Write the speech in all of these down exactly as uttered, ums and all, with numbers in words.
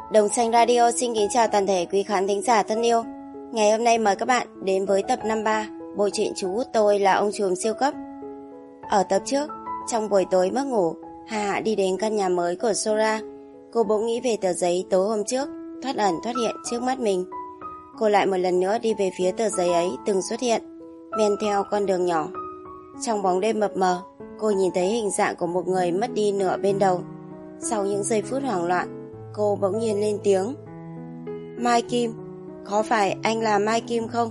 Đồng Xanh Radio xin kính chào toàn thể quý khán thính giả thân yêu. Ngày hôm nay mời các bạn đến với tập năm mươi ba bộ truyện Chú Út Tôi Là Ông Trùm Siêu Cấp. Ở tập trước, trong buổi tối mất ngủ, Hà Hạ đi đến căn nhà mới của Sora. Cô bỗng nghĩ về tờ giấy tối hôm trước thoát ẩn thoát hiện trước mắt mình. Cô lại một lần nữa đi về phía tờ giấy ấy từng xuất hiện, men theo con đường nhỏ. Trong bóng đêm mập mờ, cô nhìn thấy hình dạng của một người mất đi nửa bên đầu. Sau những giây phút hoảng loạn, cô bỗng nhiên lên tiếng: Mai Kim, có phải anh là Mai Kim không?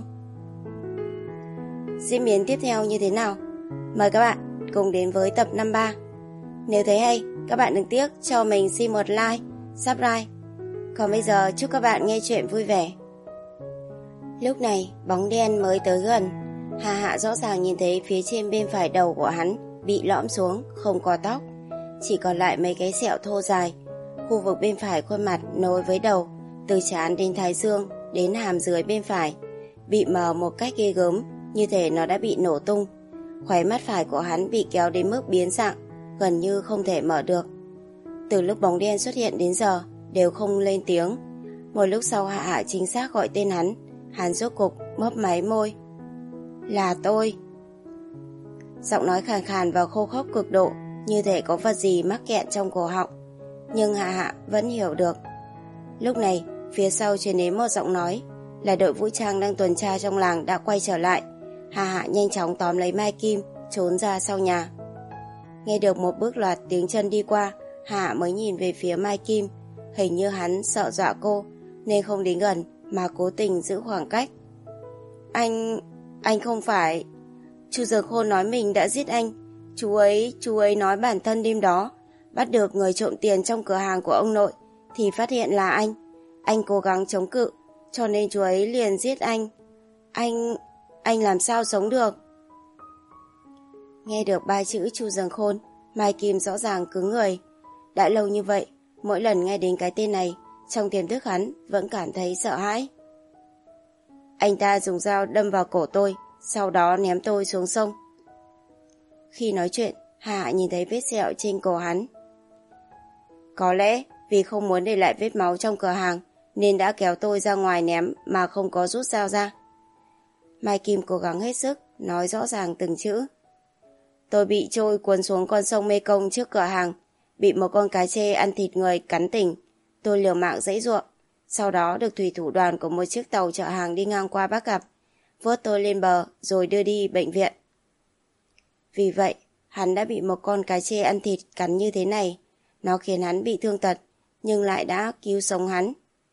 Diễn biến tiếp theo như thế nào? Mời các bạn cùng đến với tập năm mươi ba. Nếu thấy hay, các bạn đừng tiếc cho mình xin một like, subscribe. Còn bây giờ chúc các bạn nghe chuyện vui vẻ. Lúc này bóng đen mới tới gần. Hà Hạ rõ ràng nhìn thấy phía trên bên phải đầu của hắn bị lõm xuống, không có tóc, chỉ còn lại mấy cái sẹo thô dài. Khu vực bên phải khuôn mặt nối với đầu, từ trán đến thái dương đến hàm dưới bên phải, bị mờ một cách ghê gớm, như thể nó đã bị nổ tung. Khóe mắt phải của hắn bị kéo đến mức biến dạng, gần như không thể mở được. Từ lúc bóng đen xuất hiện đến giờ đều không lên tiếng. Một lúc sau Hạ Hạ chính xác gọi tên hắn. Hắn rốt cục mấp máy môi: Là tôi. Giọng nói khàn khàn và khô khốc cực độ, như thể có vật gì mắc kẹt trong cổ họng. Nhưng Hạ Hạ vẫn hiểu được. Lúc này phía sau truyền đến một giọng nói, là đội vũ trang đang tuần tra trong làng đã quay trở lại. Hạ Hạ nhanh chóng tóm lấy Mai Kim, trốn ra sau nhà. Nghe được một bước loạt tiếng chân đi qua, Hạ Hạ mới nhìn về phía Mai Kim. Hình như hắn sợ dọa cô nên không đến gần mà cố tình giữ khoảng cách. Anh... anh không phải... Chu Dược Khôn nói mình đã giết anh. Chú ấy... chú ấy nói bản thân đêm đó bắt được người trộm tiền trong cửa hàng của ông nội thì phát hiện là anh. Anh cố gắng chống cự, cho nên chú ấy liền giết anh. Anh... anh làm sao sống được? Nghe được ba chữ Chu Dược Khôn, Mai Kim rõ ràng cứng người. Đã lâu như vậy, mỗi lần nghe đến cái tên này, trong tiềm thức hắn vẫn cảm thấy sợ hãi. Anh ta dùng dao đâm vào cổ tôi, sau đó ném tôi xuống sông. Khi nói chuyện, Hà Hạ nhìn thấy vết sẹo trên cổ hắn. Có lẽ vì không muốn để lại vết máu trong cửa hàng nên đã kéo tôi ra ngoài ném mà không có rút dao ra. Mai Kim cố gắng hết sức nói rõ ràng từng chữ. Tôi bị trôi cuốn xuống con sông Mê Công trước cửa hàng, bị một con cá trê ăn thịt người cắn tỉnh. Tôi liều mạng giãy giụa, sau đó được thủy thủ đoàn của một chiếc tàu chở hàng đi ngang qua bắt gặp, vớt tôi lên bờ rồi đưa đi bệnh viện. Vì vậy, hắn đã bị một con cá trê ăn thịt cắn như thế này. Nó khiến hắn bị thương tật, nhưng lại đã cứu sống hắn.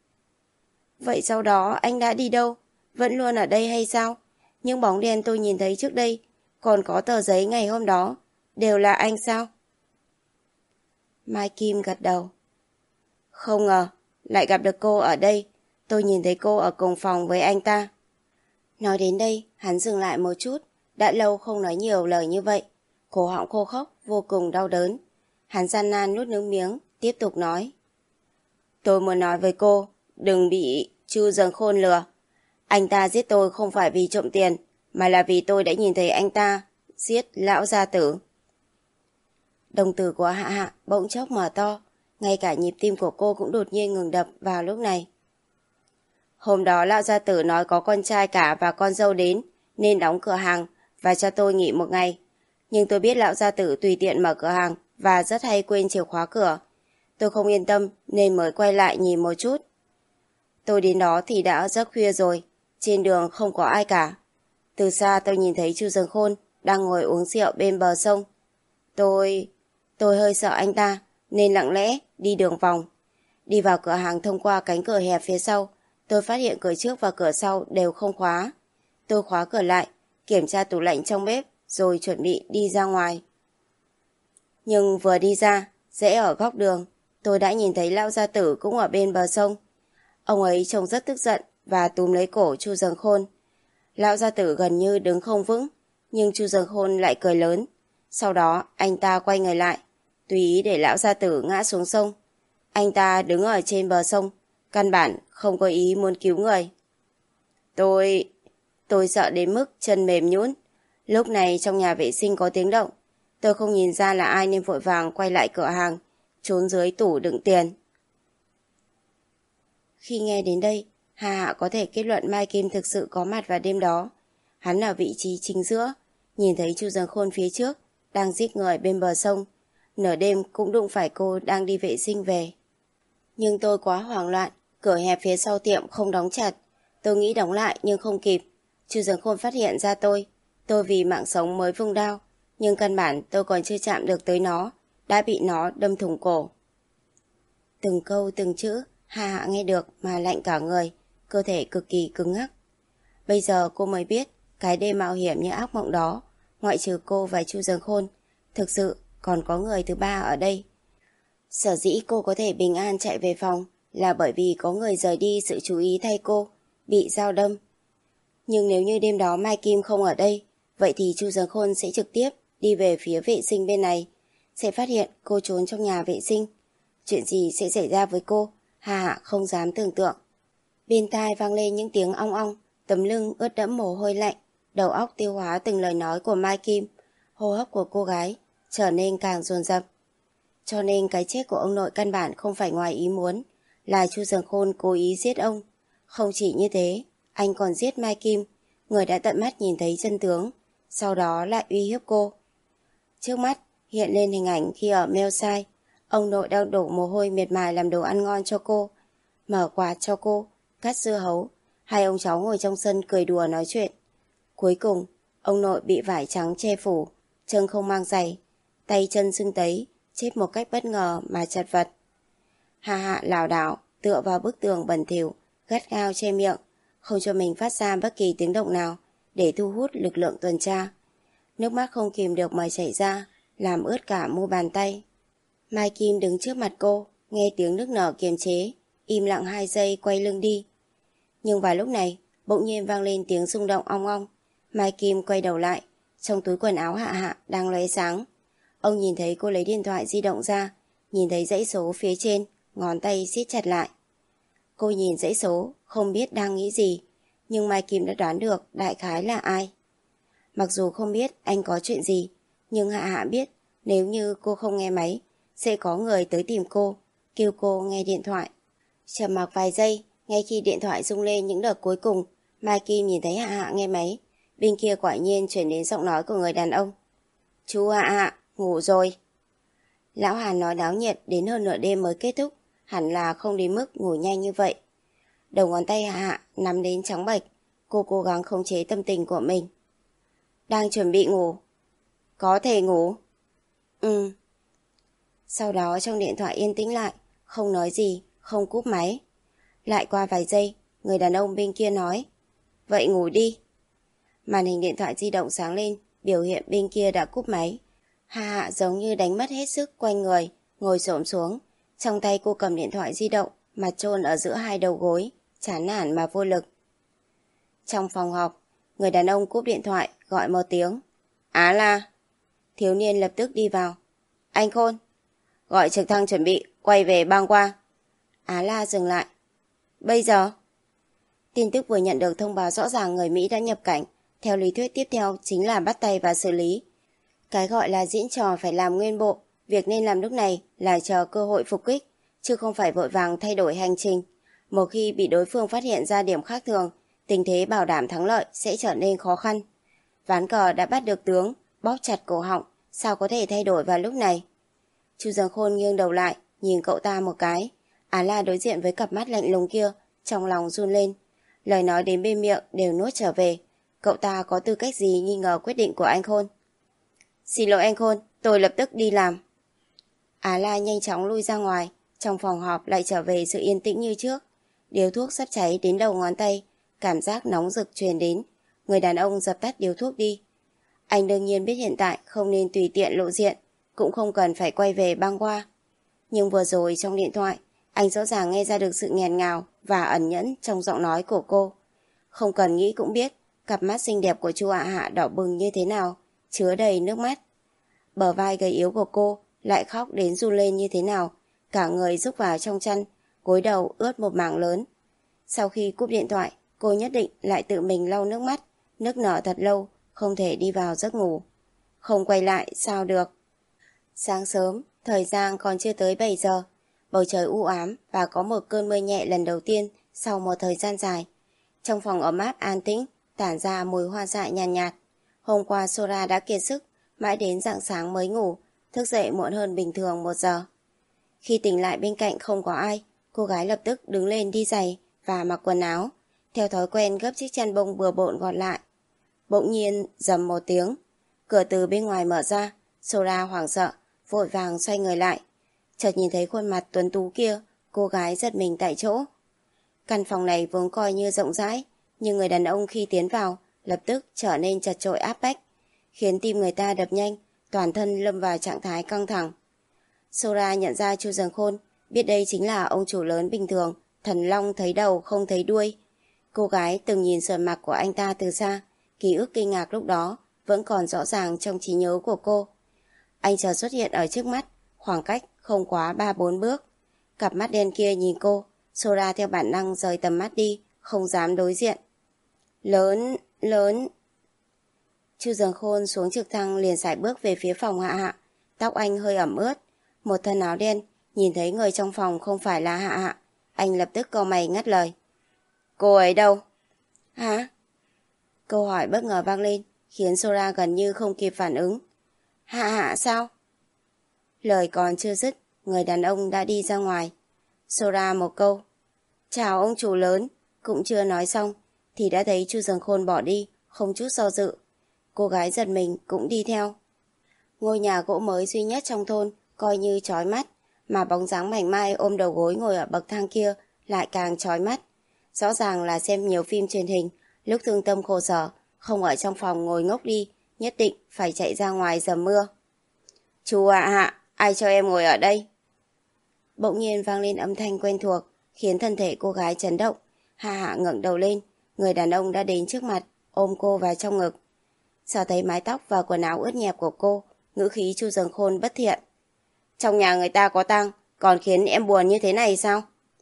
Vậy sau đó anh đã đi đâu? Vẫn luôn ở đây hay sao? Những bóng đen tôi nhìn thấy trước đây, còn có tờ giấy ngày hôm đó, đều là anh sao? Mai Kim gật đầu. Không ngờ, lại gặp được cô ở đây. Tôi nhìn thấy cô ở cùng phòng với anh ta. Nói đến đây, hắn dừng lại một chút. Đã lâu không nói nhiều lời như vậy. Cổ họng khô khốc, vô cùng đau đớn. Hắn gian nan nuốt nước miếng, tiếp tục nói. Tôi muốn nói với cô, đừng bị Chu Dược Khôn lừa. Anh ta giết tôi không phải vì trộm tiền, mà là vì tôi đã nhìn thấy anh ta giết lão gia tử. Đồng tử của Hạ Hạ bỗng chốc mở to, ngay cả nhịp tim của cô cũng đột nhiên ngừng đập vào lúc này. Hôm đó lão gia tử nói có con trai cả và con dâu đến nên đóng cửa hàng và cho tôi nghỉ một ngày. Nhưng tôi biết lão gia tử tùy tiện mở cửa hàng và rất hay quên chìa khóa cửa. Tôi không yên tâm nên mới quay lại nhìn một chút. Tôi đến đó thì đã rất khuya rồi, trên đường không có ai cả. Từ xa tôi nhìn thấy Chu Dược Khôn đang ngồi uống rượu bên bờ sông. Tôi... tôi hơi sợ anh ta nên lặng lẽ đi đường vòng. Đi vào cửa hàng thông qua cánh cửa hẹp phía sau, tôi phát hiện cửa trước và cửa sau đều không khóa. Tôi khóa cửa lại, kiểm tra tủ lạnh trong bếp rồi chuẩn bị đi ra ngoài. Nhưng vừa đi ra, rẽ ở góc đường, tôi đã nhìn thấy lão gia tử cũng ở bên bờ sông. Ông ấy trông rất tức giận và túm lấy cổ Chu Dược Khôn. Lão gia tử gần như đứng không vững, nhưng Chu Dược Khôn lại cười lớn. Sau đó anh ta quay người lại, tùy ý để lão gia tử ngã xuống sông. Anh ta đứng ở trên bờ sông, căn bản không có ý muốn cứu người. Tôi... tôi sợ đến mức chân mềm nhũn. Lúc này trong nhà vệ sinh có tiếng động. Tôi không nhìn ra là ai nên vội vàng quay lại cửa hàng, trốn dưới tủ đựng tiền. Khi nghe đến đây, Hà Hạ có thể kết luận Mai Kim thực sự có mặt vào đêm đó. Hắn ở vị trí chính giữa, nhìn thấy Chu Giằng Khôn phía trước, đang giết người bên bờ sông. Nửa đêm cũng đụng phải cô đang đi vệ sinh về. Nhưng tôi quá hoảng loạn, cửa hẹp phía sau tiệm không đóng chặt. Tôi nghĩ đóng lại nhưng không kịp. Chu Giằng Khôn phát hiện ra tôi. Tôi vì mạng sống mới vung đao, nhưng căn bản tôi còn chưa chạm được tới nó, đã bị nó đâm thủng cổ. Từng câu từng chữ Hà Hạ nghe được mà lạnh cả người, cơ thể cực kỳ cứng ngắc. Bây giờ cô mới biết cái đêm mạo hiểm như ác mộng đó, ngoại trừ cô và Chu Giằng Khôn, thực sự còn có người thứ ba ở đây. Sở dĩ cô có thể bình an chạy về phòng là bởi vì có người rời đi sự chú ý thay cô, bị dao đâm. Nhưng nếu như đêm đó Mai Kim không ở đây, vậy thì Chu Giằng Khôn sẽ trực tiếp đi về phía vệ sinh bên này, sẽ phát hiện cô trốn trong nhà vệ sinh. Chuyện gì sẽ xảy ra với cô, Hà Hạ không dám tưởng tượng. Bên tai vang lên những tiếng ong ong, tấm lưng ướt đẫm mồ hôi lạnh, đầu óc tiêu hóa từng lời nói của Mai Kim, hô hấp của cô gái trở nên càng dồn dập. Cho nên cái chết của ông nội căn bản không phải ngoài ý muốn, là Chu Giằng Khôn cố ý giết ông. Không chỉ như thế, anh còn giết Mai Kim, người đã tận mắt nhìn thấy chân tướng, sau đó lại uy hiếp cô. Trước mắt hiện lên hình ảnh khi ở Melside, ông nội đang đổ mồ hôi miệt mài làm đồ ăn ngon cho cô, mở quạt cho cô, cắt dưa hấu. Hai ông cháu ngồi trong sân cười đùa nói chuyện. Cuối cùng, ông nội bị vải trắng che phủ, chân không mang giày, tay chân sưng tấy, chết một cách bất ngờ mà chật vật. Hà Hạ lảo đảo tựa vào bức tường bẩn thỉu, gắt gao che miệng, không cho mình phát ra bất kỳ tiếng động nào để thu hút lực lượng tuần tra. Nước mắt không kìm được mà chảy ra, làm ướt cả mu bàn tay. Mai Kim đứng trước mặt cô, nghe tiếng nức nở kiềm chế, im lặng hai giây quay lưng đi. Nhưng vào lúc này, bỗng nhiên vang lên tiếng rung động ong ong. Mai Kim quay đầu lại, trong túi quần áo Hạ Hạ đang lóe sáng. Ông nhìn thấy cô lấy điện thoại di động ra, nhìn thấy dãy số phía trên, ngón tay siết chặt lại. Cô nhìn dãy số, không biết đang nghĩ gì, nhưng Mai Kim đã đoán được đại khái là ai. Mặc dù không biết anh có chuyện gì, nhưng Hạ Hạ biết nếu như cô không nghe máy, sẽ có người tới tìm cô, kêu cô nghe điện thoại. Trầm mặc vài giây, ngay khi điện thoại rung lên những đợt cuối cùng, Mai Kim nhìn thấy Hạ Hạ nghe máy. Bên kia quả nhiên chuyển đến giọng nói của người đàn ông. Chú Hạ Hạ, ngủ rồi. Lão Hàn nói náo nhiệt đến hơn nửa đêm mới kết thúc, hẳn là không đến mức ngủ nhanh như vậy. Đầu ngón tay Hạ Hạ nắm đến trắng bệch, cô cố gắng khống chế tâm tình của mình. Đang chuẩn bị ngủ. Có thể ngủ. Ừ. Sau đó trong điện thoại yên tĩnh lại, không nói gì, không cúp máy. Lại qua vài giây, người đàn ông bên kia nói. Vậy ngủ đi. Màn hình điện thoại di động sáng lên, biểu hiện bên kia đã cúp máy. Hạ Hạ giống như đánh mất hết sức quanh người, ngồi xổm xuống. Trong tay cô cầm điện thoại di động, mặt chôn ở giữa hai đầu gối, chán nản mà vô lực. Trong phòng họp, người đàn ông cúp điện thoại, gọi một tiếng. Á La. Thiếu niên lập tức đi vào. Anh Khôn. Gọi trực thăng chuẩn bị, quay về bang qua. Á La dừng lại. Bây giờ? Tin tức vừa nhận được thông báo rõ ràng người Mỹ đã nhập cảnh. Theo lý thuyết tiếp theo chính là bắt tay và xử lý. Cái gọi là diễn trò phải làm nguyên bộ. Việc nên làm lúc này là chờ cơ hội phục kích, chứ không phải vội vàng thay đổi hành trình. Một khi bị đối phương phát hiện ra điểm khác thường, tình thế bảo đảm thắng lợi sẽ trở nên khó khăn. Ván cờ đã bắt được tướng, bóp chặt cổ họng, sao có thể thay đổi vào lúc này? Chu Giằng Khôn nghiêng đầu lại, nhìn cậu ta một cái. Á La đối diện với cặp mắt lạnh lùng kia, trong lòng run lên. Lời nói đến bên miệng đều nuốt trở về. Cậu ta có tư cách gì nghi ngờ quyết định của anh Khôn? Xin lỗi anh Khôn, tôi lập tức đi làm. Á La nhanh chóng lui ra ngoài, trong phòng họp lại trở về sự yên tĩnh như trước. Điếu thuốc sắp cháy đến đầu ngón tay, cảm giác nóng rực truyền đến. Người đàn ông dập tắt điếu thuốc đi. Anh đương nhiên biết hiện tại không nên tùy tiện lộ diện, cũng không cần phải quay về bang qua. Nhưng vừa rồi trong điện thoại, anh rõ ràng nghe ra được sự nghẹn ngào và ẩn nhẫn trong giọng nói của cô. Không cần nghĩ cũng biết, cặp mắt xinh đẹp của Chu Hạ Hạ đỏ bừng như thế nào, chứa đầy nước mắt. Bờ vai gầy yếu của cô lại khóc đến run lên như thế nào, cả người rúc vào trong chăn, gối đầu ướt một mảng lớn. Sau khi cúp điện thoại, cô nhất định lại tự mình lau nước mắt, nức nở thật lâu, không thể đi vào giấc ngủ. Không quay lại sao được. Sáng sớm, thời gian còn chưa tới bảy giờ, bầu trời u ám và có một cơn mưa nhẹ lần đầu tiên sau một thời gian dài. Trong phòng ấm áp an tĩnh, tản ra mùi hoa dại nhàn nhạt, nhạt. Hôm qua Sora đã kiệt sức, mãi đến rạng sáng mới ngủ, thức dậy muộn hơn bình thường một giờ. Khi tỉnh lại bên cạnh không có ai, cô gái lập tức đứng lên đi giày và mặc quần áo, theo thói quen gấp chiếc chăn bông bừa bộn gọn lại. Bỗng nhiên rầm một tiếng, cửa từ bên ngoài mở ra, Sora hoảng sợ, vội vàng xoay người lại. Chợt nhìn thấy khuôn mặt tuấn tú kia, cô gái giật mình tại chỗ. Căn phòng này vốn coi như rộng rãi, nhưng người đàn ông khi tiến vào lập tức trở nên chật chội áp bách, khiến tim người ta đập nhanh, toàn thân lâm vào trạng thái căng thẳng. Sora nhận ra Chu Dần Khôn, biết đây chính là ông chủ lớn bình thường, thần long thấy đầu không thấy đuôi. Cô gái từng nhìn sườn mặt của anh ta từ xa, ký ức kinh ngạc lúc đó vẫn còn rõ ràng trong trí nhớ của cô. Anh chợt xuất hiện ở trước mắt, khoảng cách không quá ba bốn bước. Cặp mắt đen kia nhìn cô, Sora theo bản năng rời tầm mắt đi, không dám đối diện. Lớn, lớn. Chu Dần Khôn xuống trực thăng liền sải bước về phía phòng Hạ Hạ, tóc anh hơi ẩm ướt, một thân áo đen, nhìn thấy người trong phòng không phải là Hạ Hạ, anh lập tức cau mày ngắt lời. Cô ấy đâu? Hả? Câu hỏi bất ngờ vang lên, khiến Sora gần như không kịp phản ứng. Hạ Hạ sao? Lời còn chưa dứt, người đàn ông đã đi ra ngoài. Sora một câu, chào ông chủ lớn, cũng chưa nói xong, thì đã thấy Chu Dần Khôn bỏ đi, không chút do dự. Cô gái giật mình cũng đi theo. Ngôi nhà gỗ mới duy nhất trong thôn, coi như chói mắt, mà bóng dáng mảnh mai ôm đầu gối ngồi ở bậc thang kia lại càng chói mắt. Rõ ràng là xem nhiều phim truyền hình, lúc thương tâm khổ sở, không ở trong phòng ngồi ngốc đi, nhất định phải chạy ra ngoài dầm mưa. Chú ạ Hạ, ai cho em ngồi ở đây? Bỗng nhiên vang lên âm thanh quen thuộc, khiến thân thể cô gái chấn động. Hạ Hạ ngẩng đầu lên, người đàn ông đã đến trước mặt, ôm cô vào trong ngực. Sờ thấy mái tóc và quần áo ướt nhẹp của cô, ngữ khí Chu Dần Khôn bất thiện. Trong nhà người ta có tang, còn khiến em buồn như thế này sao?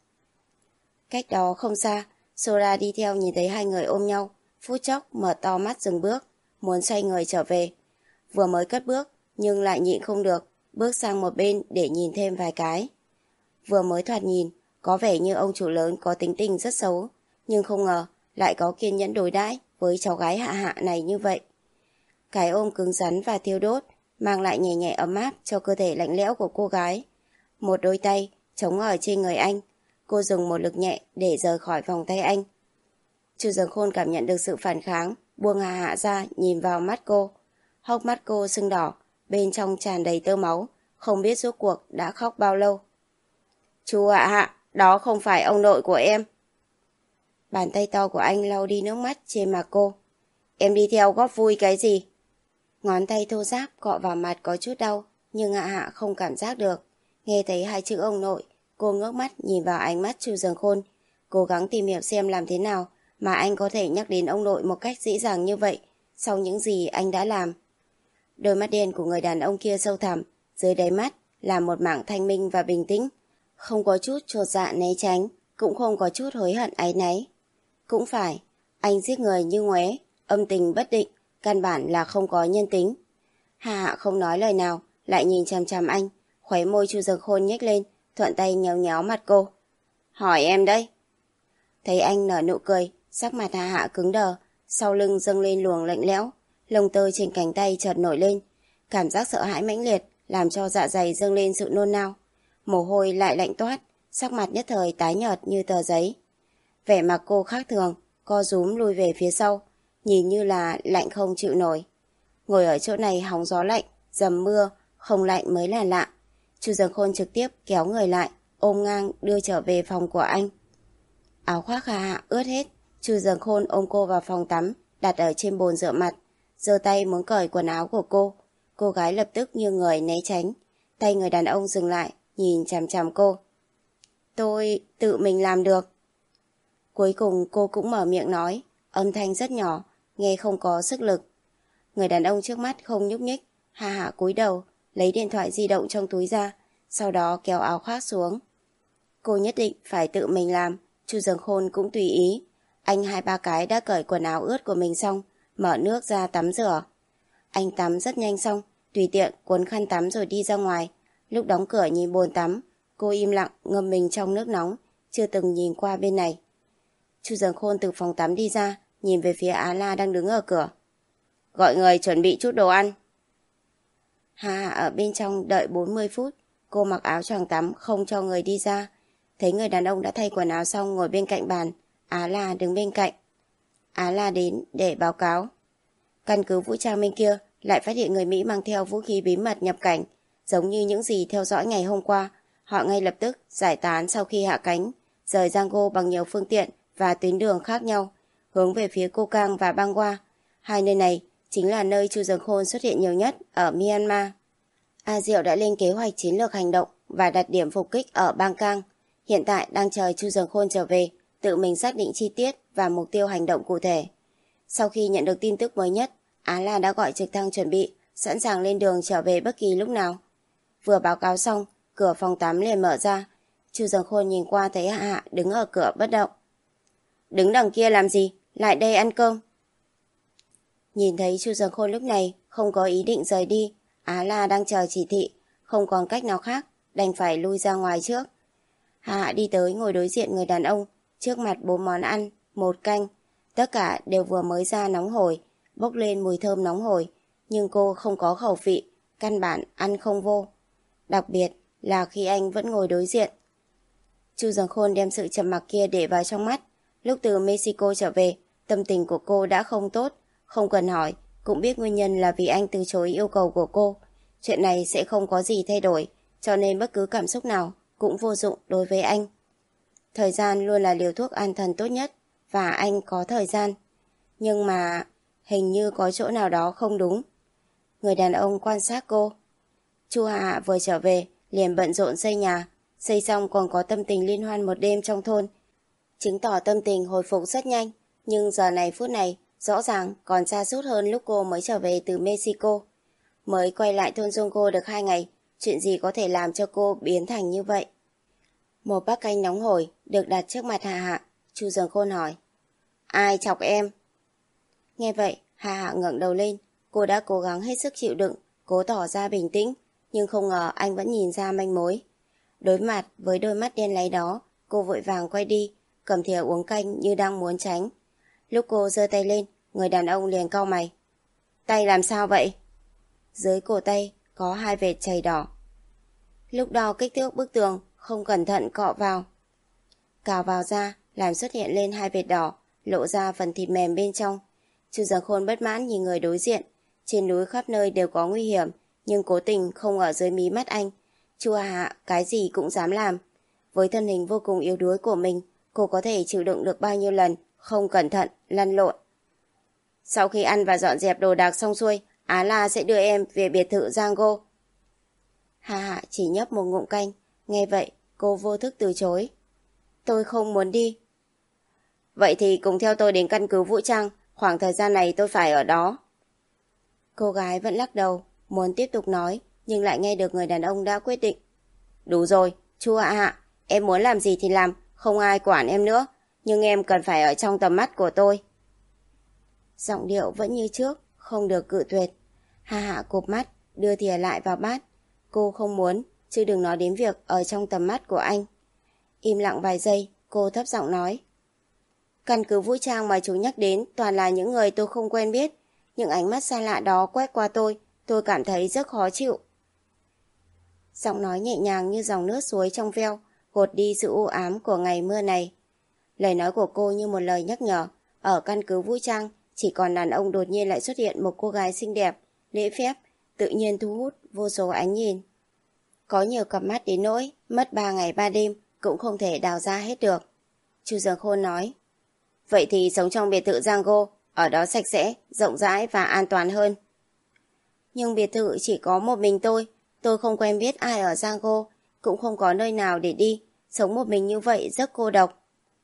Cách đó không xa, Sora đi theo nhìn thấy hai người ôm nhau, phút chốc mở to mắt dừng bước, muốn xoay người trở về. Vừa mới cất bước, nhưng lại nhịn không được, bước sang một bên để nhìn thêm vài cái. Vừa mới thoạt nhìn, có vẻ như ông chủ lớn có tính tình rất xấu, nhưng không ngờ lại có kiên nhẫn đối đãi với cháu gái Hạ Hạ này như vậy. Cái ôm cứng rắn và thiêu đốt, mang lại nhẹ nhẹ ấm áp cho cơ thể lạnh lẽo của cô gái. Một đôi tay chống ở trên người anh, cô dùng một lực nhẹ để rời khỏi vòng tay anh. Chu Dần Khôn cảm nhận được sự phản kháng, buông Hạ Hạ ra nhìn vào mắt cô. Hốc mắt cô sưng đỏ, bên trong tràn đầy tơ máu, không biết rốt cuộc đã khóc bao lâu. Chú Hạ Hạ, đó không phải ông nội của em. Bàn tay to của anh lau đi nước mắt trên mặt cô. Em đi theo góp vui cái gì? Ngón tay thô ráp cọ vào mặt có chút đau, nhưng Hạ Hạ không cảm giác được. Nghe thấy hai chữ ông nội, cô ngước mắt nhìn vào ánh mắt Chu Dần Khôn, cố gắng tìm hiểu xem làm thế nào mà anh có thể nhắc đến ông nội một cách dễ dàng như vậy, sau những gì anh đã làm. Đôi mắt đen của người đàn ông kia sâu thẳm, dưới đáy mắt là một mảng thanh minh và bình tĩnh, không có chút chột dạ né tránh, cũng không có chút hối hận áy náy. Cũng phải, anh giết người như ngoé, âm tình bất định, căn bản là không có nhân tính. Hạ Hạ không nói lời nào, lại nhìn chằm chằm anh, khóe môi Chu Dần Khôn nhếch lên, thuận tay nhéo nhéo mặt cô. Hỏi em đấy. Thấy anh nở nụ cười, sắc mặt Hạ Hạ cứng đờ, sau lưng dâng lên luồng lạnh lẽo, lông tơ trên cánh tay chợt nổi lên, cảm giác sợ hãi mãnh liệt làm cho dạ dày dâng lên sự nôn nao, mồ hôi lại lạnh toát, sắc mặt nhất thời tái nhợt như tờ giấy. Vẻ mặt cô khác thường, co rúm lùi về phía sau, nhìn như là lạnh không chịu nổi. Ngồi ở chỗ này hóng gió lạnh, dầm mưa, không lạnh mới là lạ. Chu Dần Khôn trực tiếp kéo người lại, ôm ngang đưa trở về phòng của anh. Áo khoác Hạ Hạ ướt hết, Chu Dần Khôn ôm cô vào phòng tắm, đặt ở trên bồn rửa mặt, giơ tay muốn cởi quần áo của cô. Cô gái lập tức như người né tránh, tay người đàn ông dừng lại, nhìn chằm chằm cô. Tôi tự mình làm được. Cuối cùng cô cũng mở miệng nói, âm thanh rất nhỏ, nghe không có sức lực. Người đàn ông trước mắt không nhúc nhích, Hạ Hạ cúi đầu, lấy điện thoại di động trong túi ra, sau đó kéo áo khoác xuống. Cô nhất định phải tự mình làm, Chu Dần Khôn cũng tùy ý. Anh hai ba cái đã cởi quần áo ướt của mình xong, mở nước ra tắm rửa. Anh tắm rất nhanh xong, tùy tiện cuốn khăn tắm rồi đi ra ngoài. Lúc đóng cửa nhìn bồn tắm, Cô im lặng ngâm mình trong nước nóng, chưa từng nhìn qua bên này. Chu Dần Khôn từ phòng tắm đi ra, nhìn về phía Á La đang đứng ở cửa. Gọi người chuẩn bị chút đồ ăn. Hà Hà ở bên trong đợi bốn mươi phút. Cô mặc áo choàng tắm không cho người đi ra. Thấy người đàn ông đã thay quần áo xong ngồi bên cạnh bàn, Á La đứng bên cạnh. Á La đến để báo cáo. Căn cứ vũ trang bên kia lại phát hiện người Mỹ mang theo vũ khí bí mật nhập cảnh, giống như những gì theo dõi ngày hôm qua. Họ ngay lập tức giải tán sau khi hạ cánh, rời Giang bằng nhiều phương tiện và tuyến đường khác nhau, hướng về phía Cô Cang và Bangwa. Hai nơi này chính là nơi Chu Dần Khôn xuất hiện nhiều nhất ở Myanmar. A Diệu đã lên kế hoạch chiến lược hành động và đặt điểm phục kích ở Bang Cang. Hiện tại đang chờ Chu Dần Khôn trở về, tự mình xác định chi tiết và mục tiêu hành động cụ thể. Sau khi nhận được tin tức mới nhất, Á La đã gọi trực thăng chuẩn bị, sẵn sàng lên đường trở về bất kỳ lúc nào. Vừa báo cáo xong, cửa phòng tắm liền mở ra. Chu Dần Khôn nhìn qua thấy Hạ Hạ đứng ở cửa bất động. Đứng đằng kia làm gì? Lại đây ăn cơm. Nhìn thấy Chu Dần Khôn lúc này không có ý định rời đi, Á La đang chờ chỉ thị, không còn cách nào khác, đành phải lui ra ngoài trước. Hạ Hạ đi tới ngồi đối diện người đàn ông, trước mặt bốn món ăn, một canh, tất cả đều vừa mới ra nóng hổi, bốc lên mùi thơm nóng hổi, nhưng cô không có khẩu vị, căn bản ăn không vô. Đặc biệt là khi anh vẫn ngồi đối diện. Chu Dần Khôn đem sự trầm mặc kia để vào trong mắt. Lúc từ Mexico trở về, tâm tình của cô đã không tốt, không cần hỏi, cũng biết nguyên nhân là vì anh từ chối yêu cầu của cô. Chuyện này sẽ không có gì thay đổi, cho nên bất cứ cảm xúc nào cũng vô dụng đối với anh. Thời gian luôn là liều thuốc an thần tốt nhất, và anh có thời gian. Nhưng mà hình như có chỗ nào đó không đúng. Người đàn ông quan sát cô. Chu Hạ Hạ vừa trở về, liền bận rộn xây nhà, xây xong còn có tâm tình liên hoan một đêm trong thôn, chứng tỏ tâm tình hồi phục rất nhanh. Nhưng giờ này phút này, rõ ràng còn sa sút hơn lúc cô mới trở về từ Mexico. Mới quay lại thôn Zongo được hai ngày, chuyện gì có thể làm cho cô biến thành như vậy? Một bát canh nóng hổi được đặt trước mặt Hạ Hạ. Chu Dần Khôn hỏi, ai chọc em? Nghe vậy, Hạ Hạ ngẩng đầu lên. Cô đã cố gắng hết sức chịu đựng, cố tỏ ra bình tĩnh, nhưng không ngờ anh vẫn nhìn ra manh mối. Đối mặt với đôi mắt đen láy đó, cô vội vàng quay đi, cầm thìa uống canh như đang muốn tránh. Lúc cô giơ tay lên, người đàn ông liền cau mày. Tay làm sao vậy? Dưới cổ tay có hai vệt chày đỏ. Lúc đo kích thước bức tường, không cẩn thận cọ vào. Cào vào da, làm xuất hiện lên hai vệt đỏ, lộ ra phần thịt mềm bên trong. Chu Dần Khôn bất mãn nhìn người đối diện. Trên núi khắp nơi đều có nguy hiểm, nhưng cố tình không ở dưới mí mắt anh. Chu Hạ Hạ cái gì cũng dám làm. Với thân hình vô cùng yếu đuối của mình, cô có thể chịu đựng được bao nhiêu lần không cẩn thận lăn lộn. Sau khi ăn và dọn dẹp đồ đạc xong xuôi, Á La sẽ đưa em về biệt thự Giang-go. Hạ Hạ chỉ nhấp một ngụm canh. Nghe vậy, cô vô thức từ chối. Tôi không muốn đi. Vậy thì cùng theo tôi đến căn cứ vũ trang. Khoảng thời gian này tôi phải ở đó. Cô gái vẫn lắc đầu, muốn tiếp tục nói, nhưng lại nghe được người đàn ông đã quyết định. Đủ rồi, Chu Hạ Hạ, em muốn làm gì thì làm, không ai quản em nữa, nhưng em cần phải ở trong tầm mắt của tôi. Giọng điệu vẫn như trước, không được cự tuyệt. Hạ Hạ cụp mắt, đưa thìa lại vào bát. Cô không muốn, chứ đừng nói đến việc ở trong tầm mắt của anh. Im lặng vài giây, cô thấp giọng nói. Căn cứ vũ trang mà chú nhắc đến toàn là những người tôi không quen biết. Những ánh mắt xa lạ đó quét qua tôi, tôi cảm thấy rất khó chịu. Giọng nói nhẹ nhàng như dòng nước suối trong veo, gột đi sự u ám của ngày mưa này. Lời nói của cô như một lời nhắc nhở, ở căn cứ vũ trang, chỉ còn đàn ông đột nhiên lại xuất hiện một cô gái xinh đẹp, lễ phép, tự nhiên thu hút vô số ánh nhìn. Có nhiều cặp mắt đến nỗi, mất ba ngày ba đêm cũng không thể đào ra hết được. Chu Dần Khôn nói, vậy thì sống trong biệt thự Giang-go, ở đó sạch sẽ, rộng rãi và an toàn hơn. Nhưng biệt thự chỉ có một mình tôi, tôi không quen biết ai ở Giang-go, cũng không có nơi nào để đi, sống một mình như vậy rất cô độc.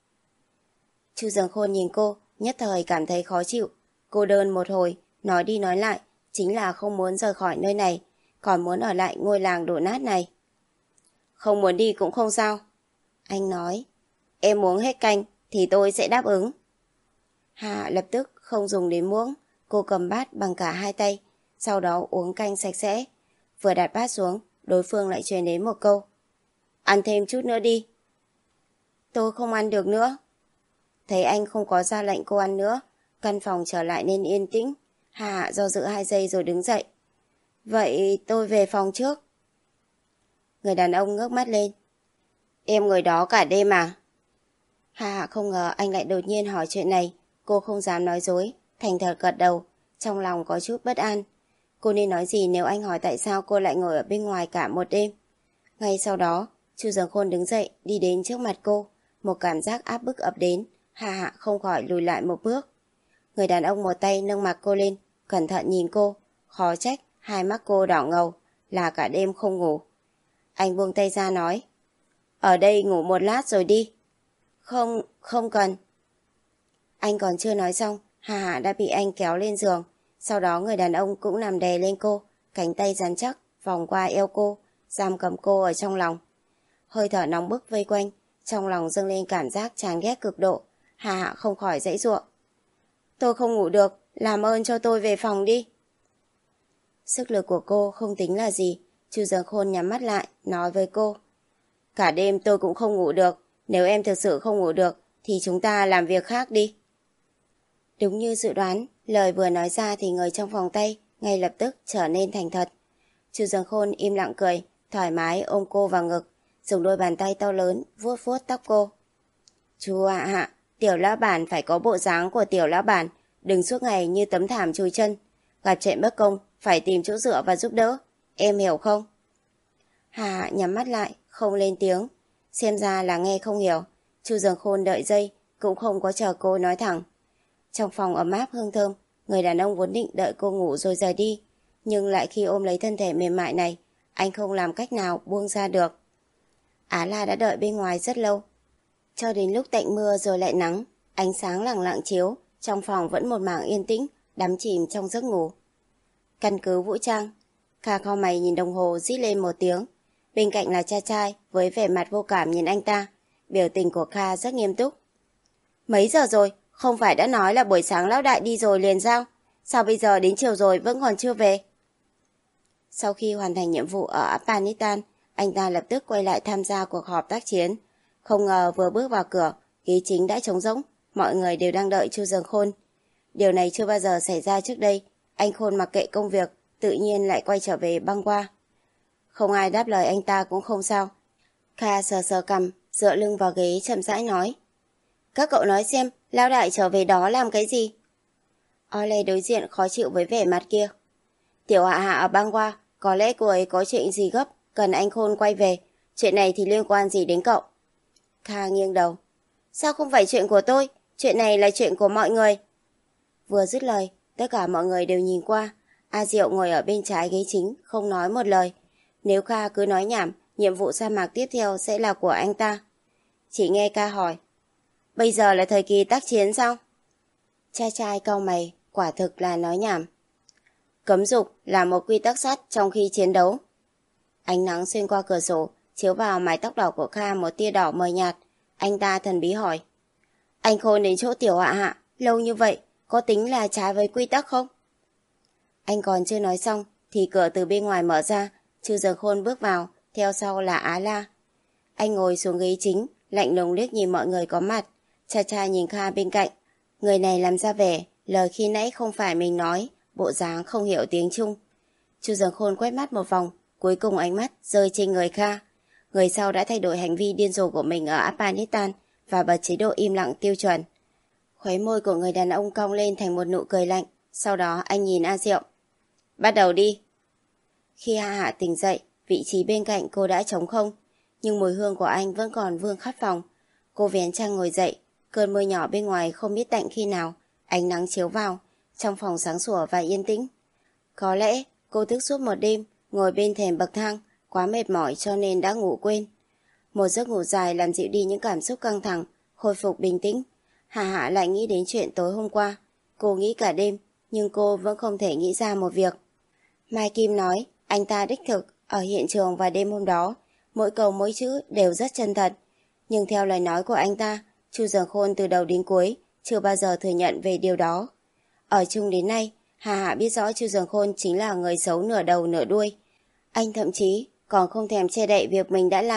Chu Dần Khôn nhìn cô, nhất thời cảm thấy khó chịu. Cô đơn một hồi, nói đi nói lại, chính là không muốn rời khỏi nơi này, còn muốn ở lại ngôi làng đổ nát này. Không muốn đi cũng không sao. Anh nói, em uống hết canh thì tôi sẽ đáp ứng. Hạ lập tức không dùng đến muỗng, cô cầm bát bằng cả hai tay, sau đó uống canh sạch sẽ. Vừa đặt bát xuống, đối phương lại truyền đến một câu. Ăn thêm chút nữa đi. Tôi không ăn được nữa. Thấy anh không có ra lệnh cô ăn nữa, căn phòng trở lại nên yên tĩnh. Hà Hạ do dự hai giây rồi đứng dậy. Vậy tôi về phòng trước. Người đàn ông ngước mắt lên. Em ngồi đó cả đêm à? Hà Hạ không ngờ anh lại đột nhiên hỏi chuyện này. Cô không dám nói dối, thành thật gật đầu, trong lòng có chút bất an. Cô nên nói gì nếu anh hỏi tại sao cô lại ngồi ở bên ngoài cả một đêm? Ngay sau đó, Chu Dường Khôn đứng dậy đi đến trước mặt cô. Một cảm giác áp bức ập đến, Hà Hạ không khỏi lùi lại một bước. Người đàn ông một tay nâng mặt cô lên, cẩn thận nhìn cô, khó trách hai mắt cô đỏ ngầu, là cả đêm không ngủ. Anh buông tay ra nói, ở đây ngủ một lát rồi đi. Không, không cần. Anh còn chưa nói xong, Hà Hạ đã bị anh kéo lên giường. Sau đó người đàn ông cũng nằm đè lên cô, cánh tay rắn chắc vòng qua eo cô, giam cầm cô ở trong lòng. Hơi thở nóng bức vây quanh, trong lòng dâng lên cảm giác chán ghét cực độ. Hà Hạ không khỏi giãy giụa. Tôi không ngủ được, làm ơn cho tôi về phòng đi. Sức lực của cô không tính là gì. Chu Dường Khôn nhắm mắt lại, nói với cô. Cả đêm tôi cũng không ngủ được, nếu em thực sự không ngủ được thì chúng ta làm việc khác đi. Đúng như dự đoán, lời vừa nói ra thì người trong vòng tay ngay lập tức trở nên thành thật. Chu Dường Khôn im lặng cười, thoải mái ôm cô vào ngực, dùng đôi bàn tay to lớn vuốt vuốt tóc cô. Chú Hạ Hạ, tiểu lão bản phải có bộ dáng của tiểu lão bản, đừng suốt ngày như tấm thảm chùi chân. Gặp chuyện bất công, phải tìm chỗ dựa và giúp đỡ, em hiểu không? Hà Hạ nhắm mắt lại, không lên tiếng. Xem ra là nghe không hiểu. Chu Dường Khôn đợi giây, cũng không có chờ cô nói thẳng. Trong phòng ấm áp hương thơm, người đàn ông vốn định đợi cô ngủ rồi rời đi, nhưng lại khi ôm lấy thân thể mềm mại này, anh không làm cách nào buông ra được. Á La đã đợi bên ngoài rất lâu. Cho đến lúc tạnh mưa rồi lại nắng, ánh sáng lẳng lặng chiếu, trong phòng vẫn một mảng yên tĩnh, đắm chìm trong giấc ngủ. Căn cứ Vũ Trang. Kha cau mày nhìn đồng hồ rít lên một tiếng. Bên cạnh là cha trai với vẻ mặt vô cảm nhìn anh ta. Biểu tình của Kha rất nghiêm túc. Mấy giờ rồi? Không phải đã nói là buổi sáng lão đại đi rồi liền sao? Sao bây giờ đến chiều rồi vẫn còn chưa về? Sau khi hoàn thành nhiệm vụ ở Afghanistan, anh ta lập tức quay lại tham gia cuộc họp tác chiến. Không ngờ vừa bước vào cửa, ghế chính đã trống rỗng, mọi người đều đang đợi Chu Dường Khôn. Điều này chưa bao giờ xảy ra trước đây. Anh Khôn mặc kệ công việc, tự nhiên lại quay trở về băng qua. Không ai đáp lời anh ta cũng không sao. Kha sờ sờ cằm, dựa lưng vào ghế chậm rãi nói. Các cậu nói xem, lão đại trở về đó làm cái gì? Ole đối diện khó chịu với vẻ mặt kia. Tiểu Hạ Hạ ở băng qua, có lẽ cô ấy có chuyện gì gấp, cần anh Khôn quay về. Chuyện này thì liên quan gì đến cậu? Kha nghiêng đầu. Sao không phải chuyện của tôi? Chuyện này là chuyện của mọi người. Vừa dứt lời, tất cả mọi người đều nhìn qua. A Diệu ngồi ở bên trái ghế chính, không nói một lời. Nếu Kha cứ nói nhảm, nhiệm vụ sa mạc tiếp theo sẽ là của anh ta. Chỉ nghe Kha hỏi. Bây giờ là thời kỳ tác chiến sao? Cha trai cau mày, quả thực là nói nhảm. Cấm dục là một quy tắc sắt trong khi chiến đấu. Ánh nắng xuyên qua cửa sổ, chiếu vào mái tóc đỏ của Kha một tia đỏ mờ nhạt. Anh ta thần bí hỏi. Anh Khôn đến chỗ Tiểu Hạ Hạ, lâu như vậy, có tính là trái với quy tắc không? Anh còn chưa nói xong, thì cửa từ bên ngoài mở ra, Chu Dường Khôn bước vào, theo sau là Á La. Anh ngồi xuống ghế chính, lạnh lùng liếc nhìn mọi người có mặt. Cha cha nhìn Kha bên cạnh. Người này làm ra vẻ, lời khi nãy không phải mình nói, bộ dáng không hiểu tiếng Trung. Chu Dường Khôn quét mắt một vòng, cuối cùng ánh mắt rơi trên người Kha. Người sau đã thay đổi hành vi điên rồ của mình ở Afghanistan và bật chế độ im lặng tiêu chuẩn. Khóe môi của người đàn ông cong lên thành một nụ cười lạnh, sau đó anh nhìn A Diệu. Bắt đầu đi. Khi Hạ Hạ tỉnh dậy, vị trí bên cạnh cô đã trống không, nhưng mùi hương của anh vẫn còn vương khắp phòng. Cô vén chăn ngồi dậy, cơn mưa nhỏ bên ngoài không biết tạnh khi nào, ánh nắng chiếu vào, trong phòng sáng sủa và yên tĩnh. Có lẽ cô thức suốt một đêm, ngồi bên thềm bậc thang, quá mệt mỏi cho nên đã ngủ quên. Một giấc ngủ dài làm dịu đi những cảm xúc căng thẳng, khôi phục bình tĩnh. Hạ Hạ lại nghĩ đến chuyện tối hôm qua. Cô nghĩ cả đêm, nhưng cô vẫn không thể nghĩ ra một việc. Mai Kim nói, anh ta đích thực, ở hiện trường vào đêm hôm đó, mỗi câu mỗi chữ đều rất chân thật. Nhưng theo lời nói của anh ta, Chu Dường Khôn từ đầu đến cuối, chưa bao giờ thừa nhận về điều đó. Ở chung đến nay, Hà Hạ biết rõ Chu Dường Khôn chính là người xấu nửa đầu nửa đuôi. Anh thậm chí còn không thèm che đậy việc mình đã làm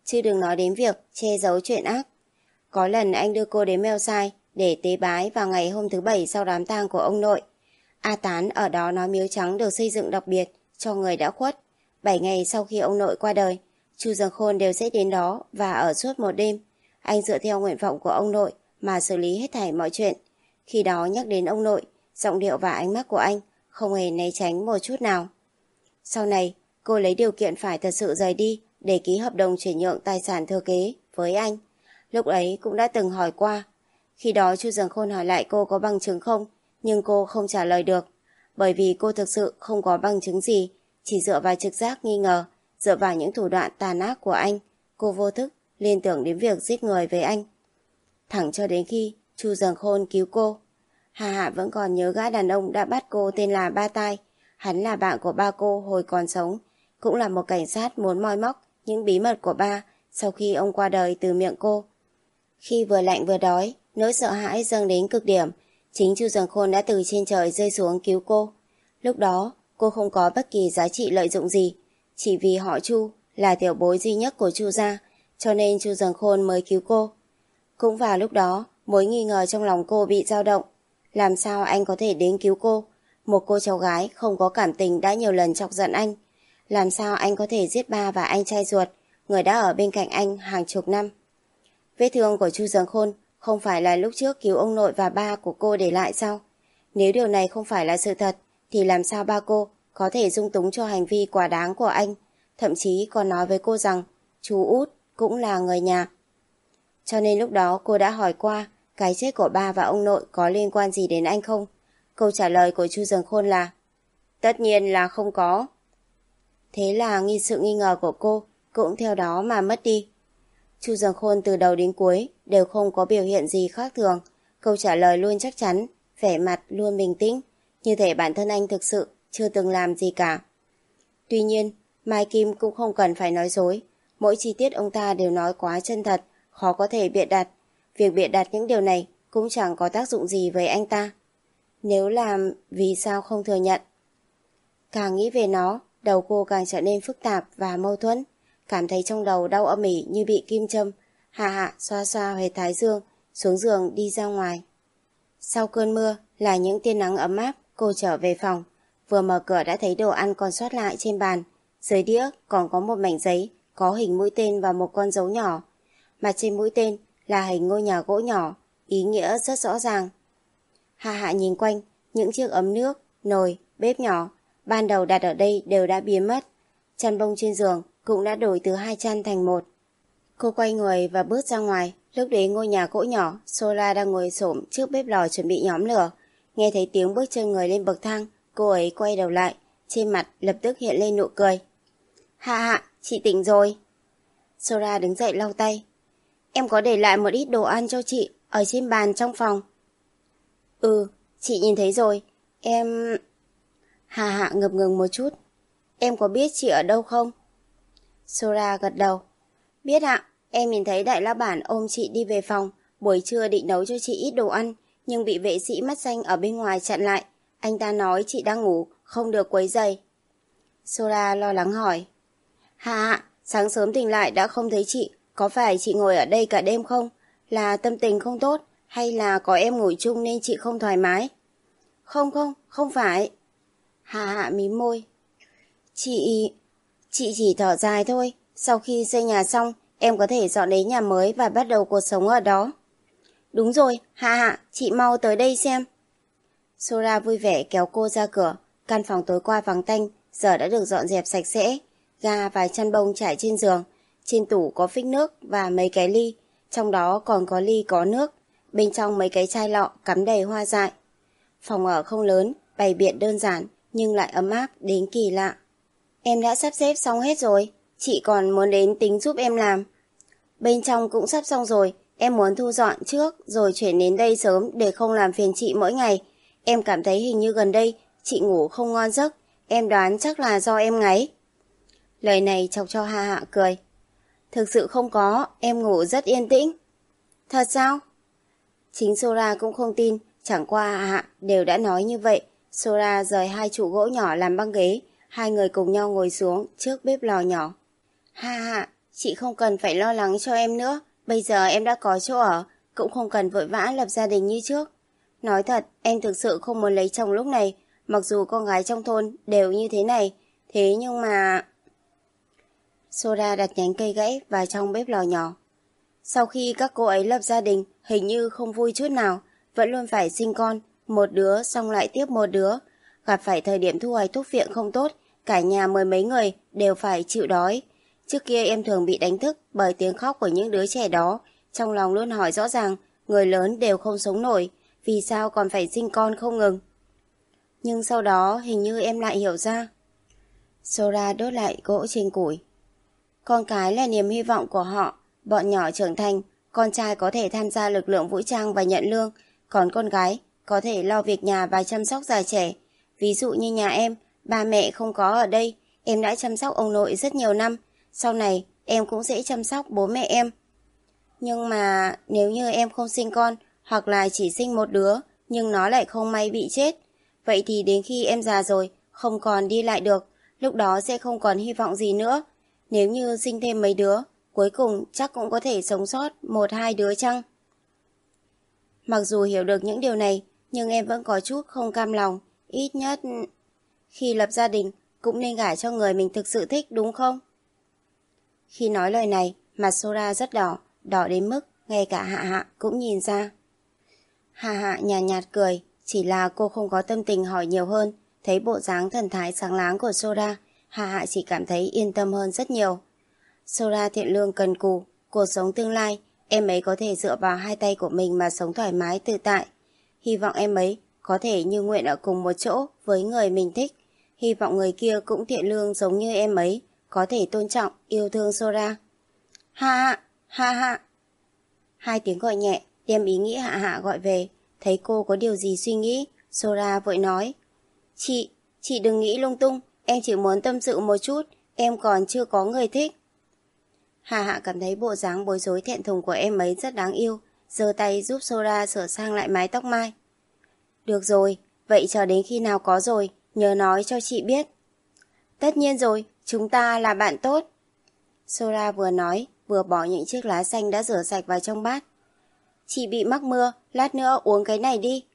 chứ đừng nói đến việc che giấu chuyện ác. Có lần anh đưa cô đến Mel Sai để tế bái vào ngày hôm thứ Bảy sau đám tang của ông nội. A Tán ở đó nói miếu trắng được xây dựng đặc biệt cho người đã khuất. Bảy ngày sau khi ông nội qua đời, Chu Dần Khôn đều sẽ đến đó và ở suốt một đêm. Anh dựa theo nguyện vọng của ông nội mà xử lý hết thảy mọi chuyện. Khi đó nhắc đến ông nội, giọng điệu và ánh mắt của anh không hề né tránh một chút nào. Sau này, cô lấy điều kiện phải thật sự rời đi để ký hợp đồng chuyển nhượng tài sản thừa kế với anh. Lúc ấy cũng đã từng hỏi qua. Khi đó Chu Dần Khôn hỏi lại cô có bằng chứng không, nhưng cô không trả lời được. Bởi vì cô thực sự không có bằng chứng gì, chỉ dựa vào trực giác nghi ngờ, dựa vào những thủ đoạn tàn ác của anh, cô vô thức liên tưởng đến việc giết người với anh. Thẳng cho đến khi Chu Dần Khôn cứu cô. Hà Hạ vẫn còn nhớ gã đàn ông đã bắt cô tên là Ba Tai. Hắn là bạn của ba cô hồi còn sống, cũng là một cảnh sát muốn moi móc những bí mật của ba sau khi ông qua đời từ miệng cô. Khi vừa lạnh vừa đói, nỗi sợ hãi dâng đến cực điểm, chính Chu Dần Khôn đã từ trên trời rơi xuống cứu cô. Lúc đó, cô không có bất kỳ giá trị lợi dụng gì, chỉ vì họ Chu là tiểu bối duy nhất của Chu gia, cho nên Chu Dần Khôn mới cứu cô. Cũng vào lúc đó, mối nghi ngờ trong lòng cô bị dao động. Làm sao anh có thể đến cứu cô? Một cô cháu gái không có cảm tình đã nhiều lần chọc giận anh. Làm sao anh có thể giết ba và anh trai ruột, người đã ở bên cạnh anh hàng chục năm? Vết thương của Chu Dần Khôn không phải là lúc trước cứu ông nội và ba của cô để lại sao? Nếu điều này không phải là sự thật, thì làm sao ba cô có thể dung túng cho hành vi quá đáng của anh, thậm chí còn nói với cô rằng chú Út cũng là người nhà. Cho nên lúc đó cô đã hỏi qua cái chết của ba và ông nội có liên quan gì đến anh không? Câu trả lời của Chu Dần Khôn là tất nhiên là không có. Thế là nghi sự nghi ngờ của cô cũng theo đó mà mất đi. Chu Dần Khôn từ đầu đến cuối đều không có biểu hiện gì khác thường, câu trả lời luôn chắc chắn, vẻ mặt luôn bình tĩnh, như thể bản thân anh thực sự chưa từng làm gì cả. Tuy nhiên, Mai Kim cũng không cần phải nói dối, mỗi chi tiết ông ta đều nói quá chân thật, khó có thể bịa đặt. Việc bịa đặt những điều này cũng chẳng có tác dụng gì với anh ta. Nếu làm, vì sao không thừa nhận? Càng nghĩ về nó, đầu cô càng trở nên phức tạp và mâu thuẫn, cảm thấy trong đầu đau âm ỉ như bị kim châm. Hạ Hạ xoa xoa huyệt thái dương, xuống giường đi ra ngoài. Sau cơn mưa là những tia nắng ấm áp, cô trở về phòng. Vừa mở cửa đã thấy đồ ăn còn sót lại trên bàn. Dưới đĩa còn có một mảnh giấy, có hình mũi tên và một con dấu nhỏ. Mặt trên mũi tên là hình ngôi nhà gỗ nhỏ, ý nghĩa rất rõ ràng. Hạ Hạ nhìn quanh, những chiếc ấm nước, nồi, bếp nhỏ, ban đầu đặt ở đây đều đã biến mất. Chăn bông trên giường cũng đã đổi từ hai chăn thành một. Cô quay người và bước ra ngoài. Lúc đến ngôi nhà gỗ nhỏ, Sola đang ngồi xổm trước bếp lò chuẩn bị nhóm lửa. Nghe thấy tiếng bước chân người lên bậc thang, cô ấy quay đầu lại, trên mặt lập tức hiện lên nụ cười. Hạ Hạ, chị tỉnh rồi. Sola đứng dậy lau tay. Em có để lại một ít đồ ăn cho chị ở trên bàn trong phòng. Ừ, chị nhìn thấy rồi. Em... Hạ Hạ ngập ngừng một chút. Em có biết chị ở đâu không? Sora gật đầu. Biết ạ, em nhìn thấy đại lão bản ôm chị đi về phòng. Buổi trưa định nấu cho chị ít đồ ăn, nhưng bị vệ sĩ mắt xanh ở bên ngoài chặn lại. Anh ta nói chị đang ngủ, không được quấy rầy. Sora lo lắng hỏi. Hạ Hạ, sáng sớm tỉnh lại đã không thấy chị. Có phải chị ngồi ở đây cả đêm không? Là tâm tình không tốt, hay là có em ngủ chung nên chị không thoải mái? Không không, không phải. Hạ Hạ mím môi. Chị... Chị chỉ thở dài thôi. Sau khi xây nhà xong, em có thể dọn đến nhà mới và bắt đầu cuộc sống ở đó. Đúng rồi, Hạ Hạ, chị mau tới đây xem. Sora vui vẻ kéo cô ra cửa. Căn phòng tối qua vắng tanh, giờ đã được dọn dẹp sạch sẽ. Ga và chăn bông trải trên giường. Trên tủ có phích nước và mấy cái ly. Trong đó còn có ly có nước. Bên trong mấy cái chai lọ cắm đầy hoa dại. Phòng ở không lớn, bày biện đơn giản, nhưng lại ấm áp đến kỳ lạ. Em đã sắp xếp xong hết rồi, chị còn muốn đến tính giúp em làm. Bên trong cũng sắp xong rồi, em muốn thu dọn trước rồi chuyển đến đây sớm để không làm phiền chị mỗi ngày. Em cảm thấy hình như gần đây chị ngủ không ngon giấc, em đoán chắc là do em ngáy. Lời này chọc cho Hạ Hạ cười. Thực sự không có, em ngủ rất yên tĩnh. Thật sao? Chính Sora cũng không tin, chẳng qua Hạ Hạ đều đã nói như vậy. Sora rời hai trụ gỗ nhỏ làm băng ghế, hai người cùng nhau ngồi xuống trước bếp lò nhỏ. Hạ Hạ, Chị không cần phải lo lắng cho em nữa. Bây giờ em đã có chỗ ở, cũng không cần vội vã lập gia đình như trước. Nói thật, em thực sự không muốn lấy chồng lúc này. Mặc dù con gái trong thôn đều như thế này. Thế nhưng mà... Sora đặt nhánh cây gãy vào trong bếp lò nhỏ. Sau khi các cô ấy lập gia đình, hình như không vui chút nào, vẫn luôn phải sinh con, một đứa xong lại tiếp một đứa. Gặp phải thời điểm thu hoạch thuốc viện không tốt, cả nhà mười mấy người đều phải chịu đói. Trước kia em thường bị đánh thức bởi tiếng khóc của những đứa trẻ đó, trong lòng luôn hỏi rõ ràng, người lớn đều không sống nổi, vì sao còn phải sinh con không ngừng. Nhưng sau đó hình như em lại hiểu ra. Sora đốt lại gỗ trên củi. Con cái là niềm hy vọng của họ, bọn nhỏ trưởng thành, con trai có thể tham gia lực lượng vũ trang và nhận lương, còn con gái có thể lo việc nhà và chăm sóc già trẻ. Ví dụ như nhà em, ba mẹ không có ở đây, em đã chăm sóc ông nội rất nhiều năm, sau này em cũng sẽ chăm sóc bố mẹ em. Nhưng mà nếu như em không sinh con, hoặc là chỉ sinh một đứa, nhưng nó lại không may bị chết, vậy thì đến khi em già rồi, không còn đi lại được, lúc đó sẽ không còn hy vọng gì nữa. Nếu như sinh thêm mấy đứa, cuối cùng chắc cũng có thể sống sót một hai đứa chăng? Mặc dù hiểu được những điều này, nhưng em vẫn có chút không cam lòng. Ít nhất, khi lập gia đình, cũng nên gả cho người mình thực sự thích, đúng không? Khi nói lời này, mặt Sora rất đỏ, đỏ đến mức ngay cả Hạ Hạ cũng nhìn ra. Hạ Hạ nhàn nhạt, nhạt cười, chỉ là cô không có tâm tình hỏi nhiều hơn. Thấy bộ dáng thần thái sáng láng của Sora, Hạ Hạ chỉ cảm thấy yên tâm hơn rất nhiều. Sora thiện lương cần cù, cuộc sống tương lai, em ấy có thể dựa vào hai tay của mình mà sống thoải mái tự tại. Hy vọng em ấy có thể như nguyện ở cùng một chỗ với người mình thích. Hy vọng người kia cũng thiện lương giống như em ấy, có thể tôn trọng, yêu thương Sora. Ha ha, ha ha. Hai tiếng gọi nhẹ, đem ý nghĩ Hạ Hạ gọi về. Thấy cô có điều gì suy nghĩ, Sora vội nói. Chị, chị đừng nghĩ lung tung, em chỉ muốn tâm sự một chút, em còn chưa có người thích. Hạ Hạ cảm thấy bộ dáng bối rối thẹn thùng của em ấy rất đáng yêu, giơ tay giúp Sora sửa sang lại mái tóc mai. Được rồi, vậy chờ đến khi nào có rồi, nhớ nói cho chị biết. Tất nhiên rồi, chúng ta là bạn tốt. Sora vừa nói, vừa bỏ những chiếc lá xanh đã rửa sạch vào trong bát. Chị bị mắc mưa, lát nữa uống cái này đi.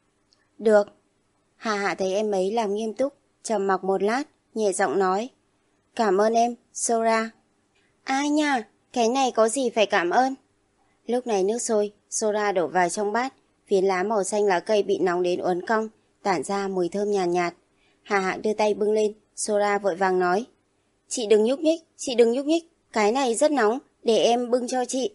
Được. Hạ Hạ thấy em ấy làm nghiêm túc, trầm mặc một lát, nhẹ giọng nói. Cảm ơn em, Sora. Ai nha, cái này có gì phải cảm ơn. Lúc này nước sôi, Sora đổ vào trong bát, phiến lá màu xanh lá cây bị nóng đến uốn cong, tản ra mùi thơm nhàn nhạt, nhạt. Hạ Hạ đưa tay bưng lên, Sora vội vàng nói. Chị đừng nhúc nhích, chị đừng nhúc nhích, cái này rất nóng, để em bưng cho chị.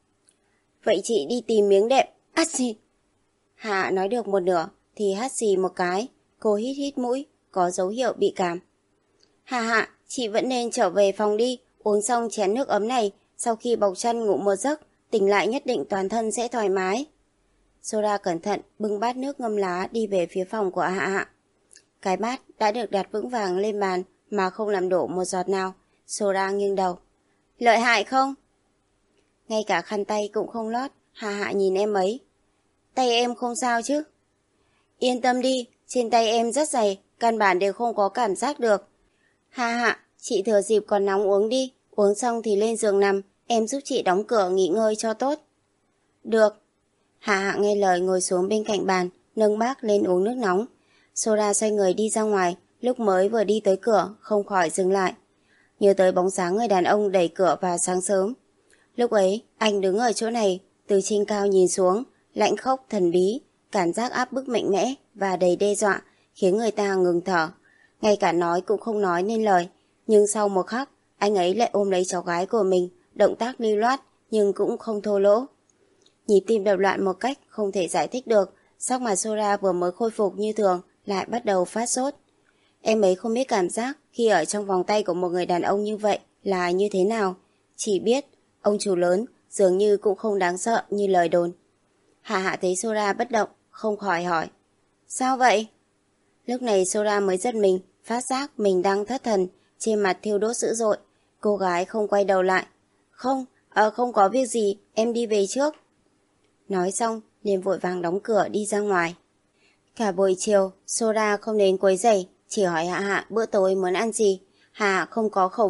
Vậy chị đi tìm miếng đệm, át xì. Hạ Hạ nói được một nửa, thì hắt xì một cái, cô hít hít mũi, có dấu hiệu bị cảm. Hạ Hạ, chị vẫn nên trở về phòng đi, uống xong chén nước ấm này, sau khi bọc chăn ngủ một giấc, tỉnh lại nhất định toàn thân sẽ thoải mái. Sora cẩn thận bưng bát nước ngâm lá đi về phía phòng của Hạ Hạ. Cái bát đã được đặt vững vàng lên bàn mà không làm đổ một giọt nào. Sora nghiêng đầu. Lợi hại không? Ngay cả khăn tay cũng không lót. Hạ Hạ nhìn em ấy. Tay em không sao chứ? Yên tâm đi, trên tay em rất dày, căn bản đều không có cảm giác được. Hạ Hạ, chị thừa dịp còn nóng uống đi, uống xong thì lên giường nằm, em giúp chị đóng cửa nghỉ ngơi cho tốt. Được. Hạ Hạ nghe lời ngồi xuống bên cạnh bàn, nâng bát lên uống nước nóng. Sora xoay người đi ra ngoài, lúc mới vừa đi tới cửa, không khỏi dừng lại. Nhớ tới bóng dáng người đàn ông đẩy cửa vào sáng sớm. Lúc ấy, anh đứng ở chỗ này, từ trên cao nhìn xuống, lạnh khốc thần bí, cảm giác áp bức mạnh mẽ và đầy đe dọa, khiến người ta ngừng thở. Ngay cả nói cũng không nói nên lời, nhưng sau một khắc, anh ấy lại ôm lấy cháu gái của mình, động tác lưu loát, nhưng cũng không thô lỗ. Nhịp tim đập loạn một cách không thể giải thích được, sắc mặt Sora vừa mới khôi phục như thường, lại bắt đầu phát sốt. Em ấy không biết cảm giác khi ở trong vòng tay của một người đàn ông như vậy là như thế nào. Chỉ biết, ông chủ lớn dường như cũng không đáng sợ như lời đồn. Hạ Hạ thấy Sora bất động, không khỏi hỏi. Sao vậy? Lúc này Sora mới giật mình, phát giác mình đang thất thần, trên mặt thiêu đốt dữ dội. Cô gái không quay đầu lại. Không, ờ không có việc gì, em đi về trước. Nói xong, liền vội vàng đóng cửa đi ra ngoài. Cả buổi chiều, Sora không đến quấy rầy, chỉ hỏi Hạ Hạ bữa tối muốn ăn gì. Hạ Hạ không có khẩu vị,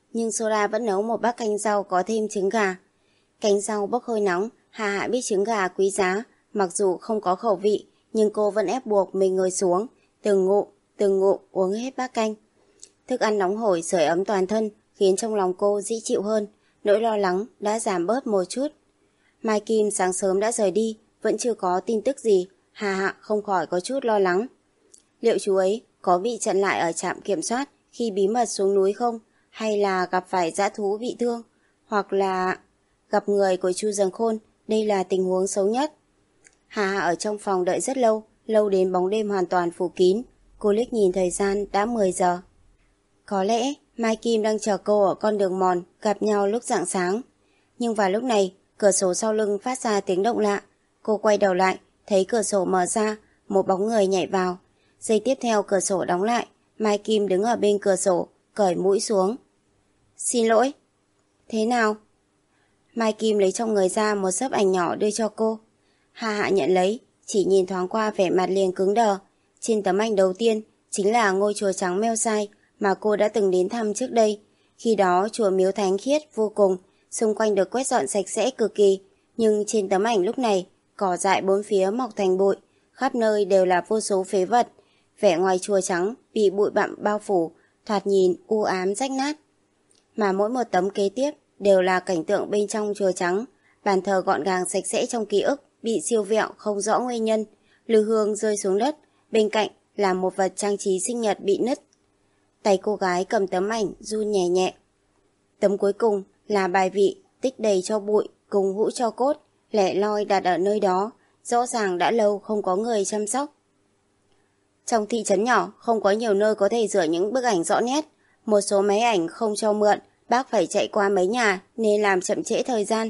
nhưng Sora vẫn nấu một bát canh rau có thêm trứng gà. Canh rau bốc hơi nóng, Hà Hạ biết trứng gà quý giá, mặc dù không có khẩu vị, nhưng cô vẫn ép buộc mình ngồi xuống, từng ngụm, từng ngụm uống hết bát canh. Thức ăn nóng hổi sưởi ấm toàn thân, khiến trong lòng cô dễ chịu hơn, nỗi lo lắng đã giảm bớt một chút. Mai Kim sáng sớm đã rời đi, vẫn chưa có tin tức gì, Hà Hạ không khỏi có chút lo lắng. Liệu chú ấy có bị chặn lại ở trạm kiểm soát khi bí mật xuống núi không? Hay là gặp phải dã thú bị thương? Hoặc là gặp người của Chu Dần Khôn? Đây là tình huống xấu nhất. Hà Hạ ở trong phòng đợi rất lâu, lâu đến bóng đêm hoàn toàn phủ kín. Cô liếc nhìn thời gian đã mười giờ. Có lẽ Mai Kim đang chờ cô ở con đường mòn gặp nhau lúc rạng sáng. Nhưng vào lúc này, cửa sổ sau lưng phát ra tiếng động lạ. Cô quay đầu lại, thấy cửa sổ mở ra, một bóng người nhảy vào. Giây tiếp theo cửa sổ đóng lại, Mai Kim đứng ở bên cửa sổ, cởi mũi xuống. Xin lỗi. Thế nào? Mai Kim lấy trong người ra một xấp ảnh nhỏ đưa cho cô. Hà Hạ nhận lấy, chỉ nhìn thoáng qua vẻ mặt liền cứng đờ. Trên tấm ảnh đầu tiên chính là ngôi chùa trắng Meo Sai mà cô đã từng đến thăm trước đây. Khi đó chùa miếu thánh khiết vô cùng, xung quanh được quét dọn sạch sẽ cực kỳ. Nhưng trên tấm ảnh lúc này, cỏ dại bốn phía mọc thành bụi, khắp nơi đều là vô số phế vật. Vẻ ngoài chùa trắng bị bụi bặm bao phủ, thoạt nhìn u ám rách nát. Mà mỗi một tấm kế tiếp đều là cảnh tượng bên trong chùa trắng, bàn thờ gọn gàng sạch sẽ trong ký ức bị siêu vẹo không rõ nguyên nhân, lư hương rơi xuống đất, bên cạnh là một vật trang trí sinh nhật bị nứt. Tay cô gái cầm tấm ảnh run nhẹ nhẹ. Tấm cuối cùng là bài vị tích đầy cho bụi cùng hũ tro cốt, lẻ loi đặt ở nơi đó, rõ ràng đã lâu không có người chăm sóc. Trong thị trấn nhỏ không có nhiều nơi có thể rửa những bức ảnh rõ nét, một số máy ảnh không cho mượn, bác phải chạy qua mấy nhà nên làm chậm trễ thời gian.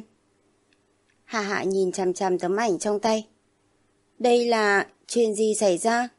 Hà Hạ nhìn chằm chằm tấm ảnh trong tay. Đây là chuyện gì xảy ra?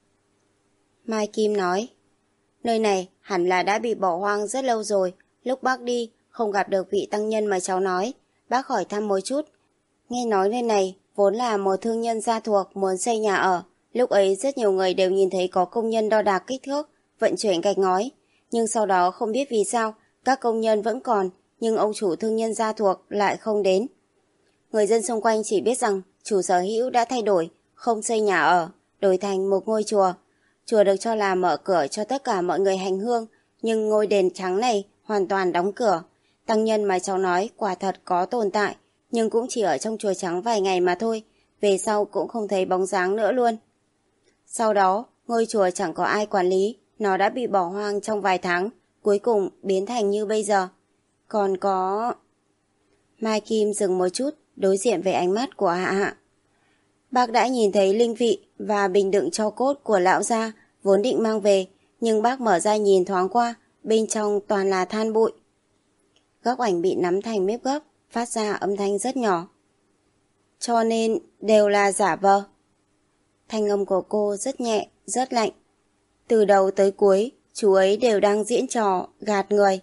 Mai Kim nói, nơi này hẳn là đã bị bỏ hoang rất lâu rồi, lúc bác đi không gặp được vị tăng nhân mà cháu nói, bác hỏi thăm một chút. Nghe nói nơi này vốn là một thương nhân gia thuộc muốn xây nhà ở, lúc ấy rất nhiều người đều nhìn thấy có công nhân đo đạc kích thước, vận chuyển gạch ngói, nhưng sau đó không biết vì sao các công nhân vẫn còn, nhưng ông chủ thương nhân gia thuộc lại không đến. Người dân xung quanh chỉ biết rằng chủ sở hữu đã thay đổi, không xây nhà ở, đổi thành một ngôi chùa. Chùa được cho là mở cửa cho tất cả mọi người hành hương, nhưng ngôi đền trắng này hoàn toàn đóng cửa. Tăng nhân mà cháu nói quả thật có tồn tại, nhưng cũng chỉ ở trong chùa trắng vài ngày mà thôi, về sau cũng không thấy bóng dáng nữa luôn. Sau đó, ngôi chùa chẳng có ai quản lý, nó đã bị bỏ hoang trong vài tháng, cuối cùng biến thành như bây giờ. Còn có... Mai Kim dừng một chút, đối diện với ánh mắt của Hạ Hạ. Bác đã nhìn thấy linh vị và bình đựng tro cốt của lão gia, vốn định mang về, nhưng bác mở ra nhìn thoáng qua, bên trong toàn là than bụi. Góc ảnh bị nắm thành mép gấp, phát ra âm thanh rất nhỏ. Cho nên đều là giả vờ. Thanh âm của cô rất nhẹ, rất lạnh. Từ đầu tới cuối, chú ấy đều đang diễn trò gạt người.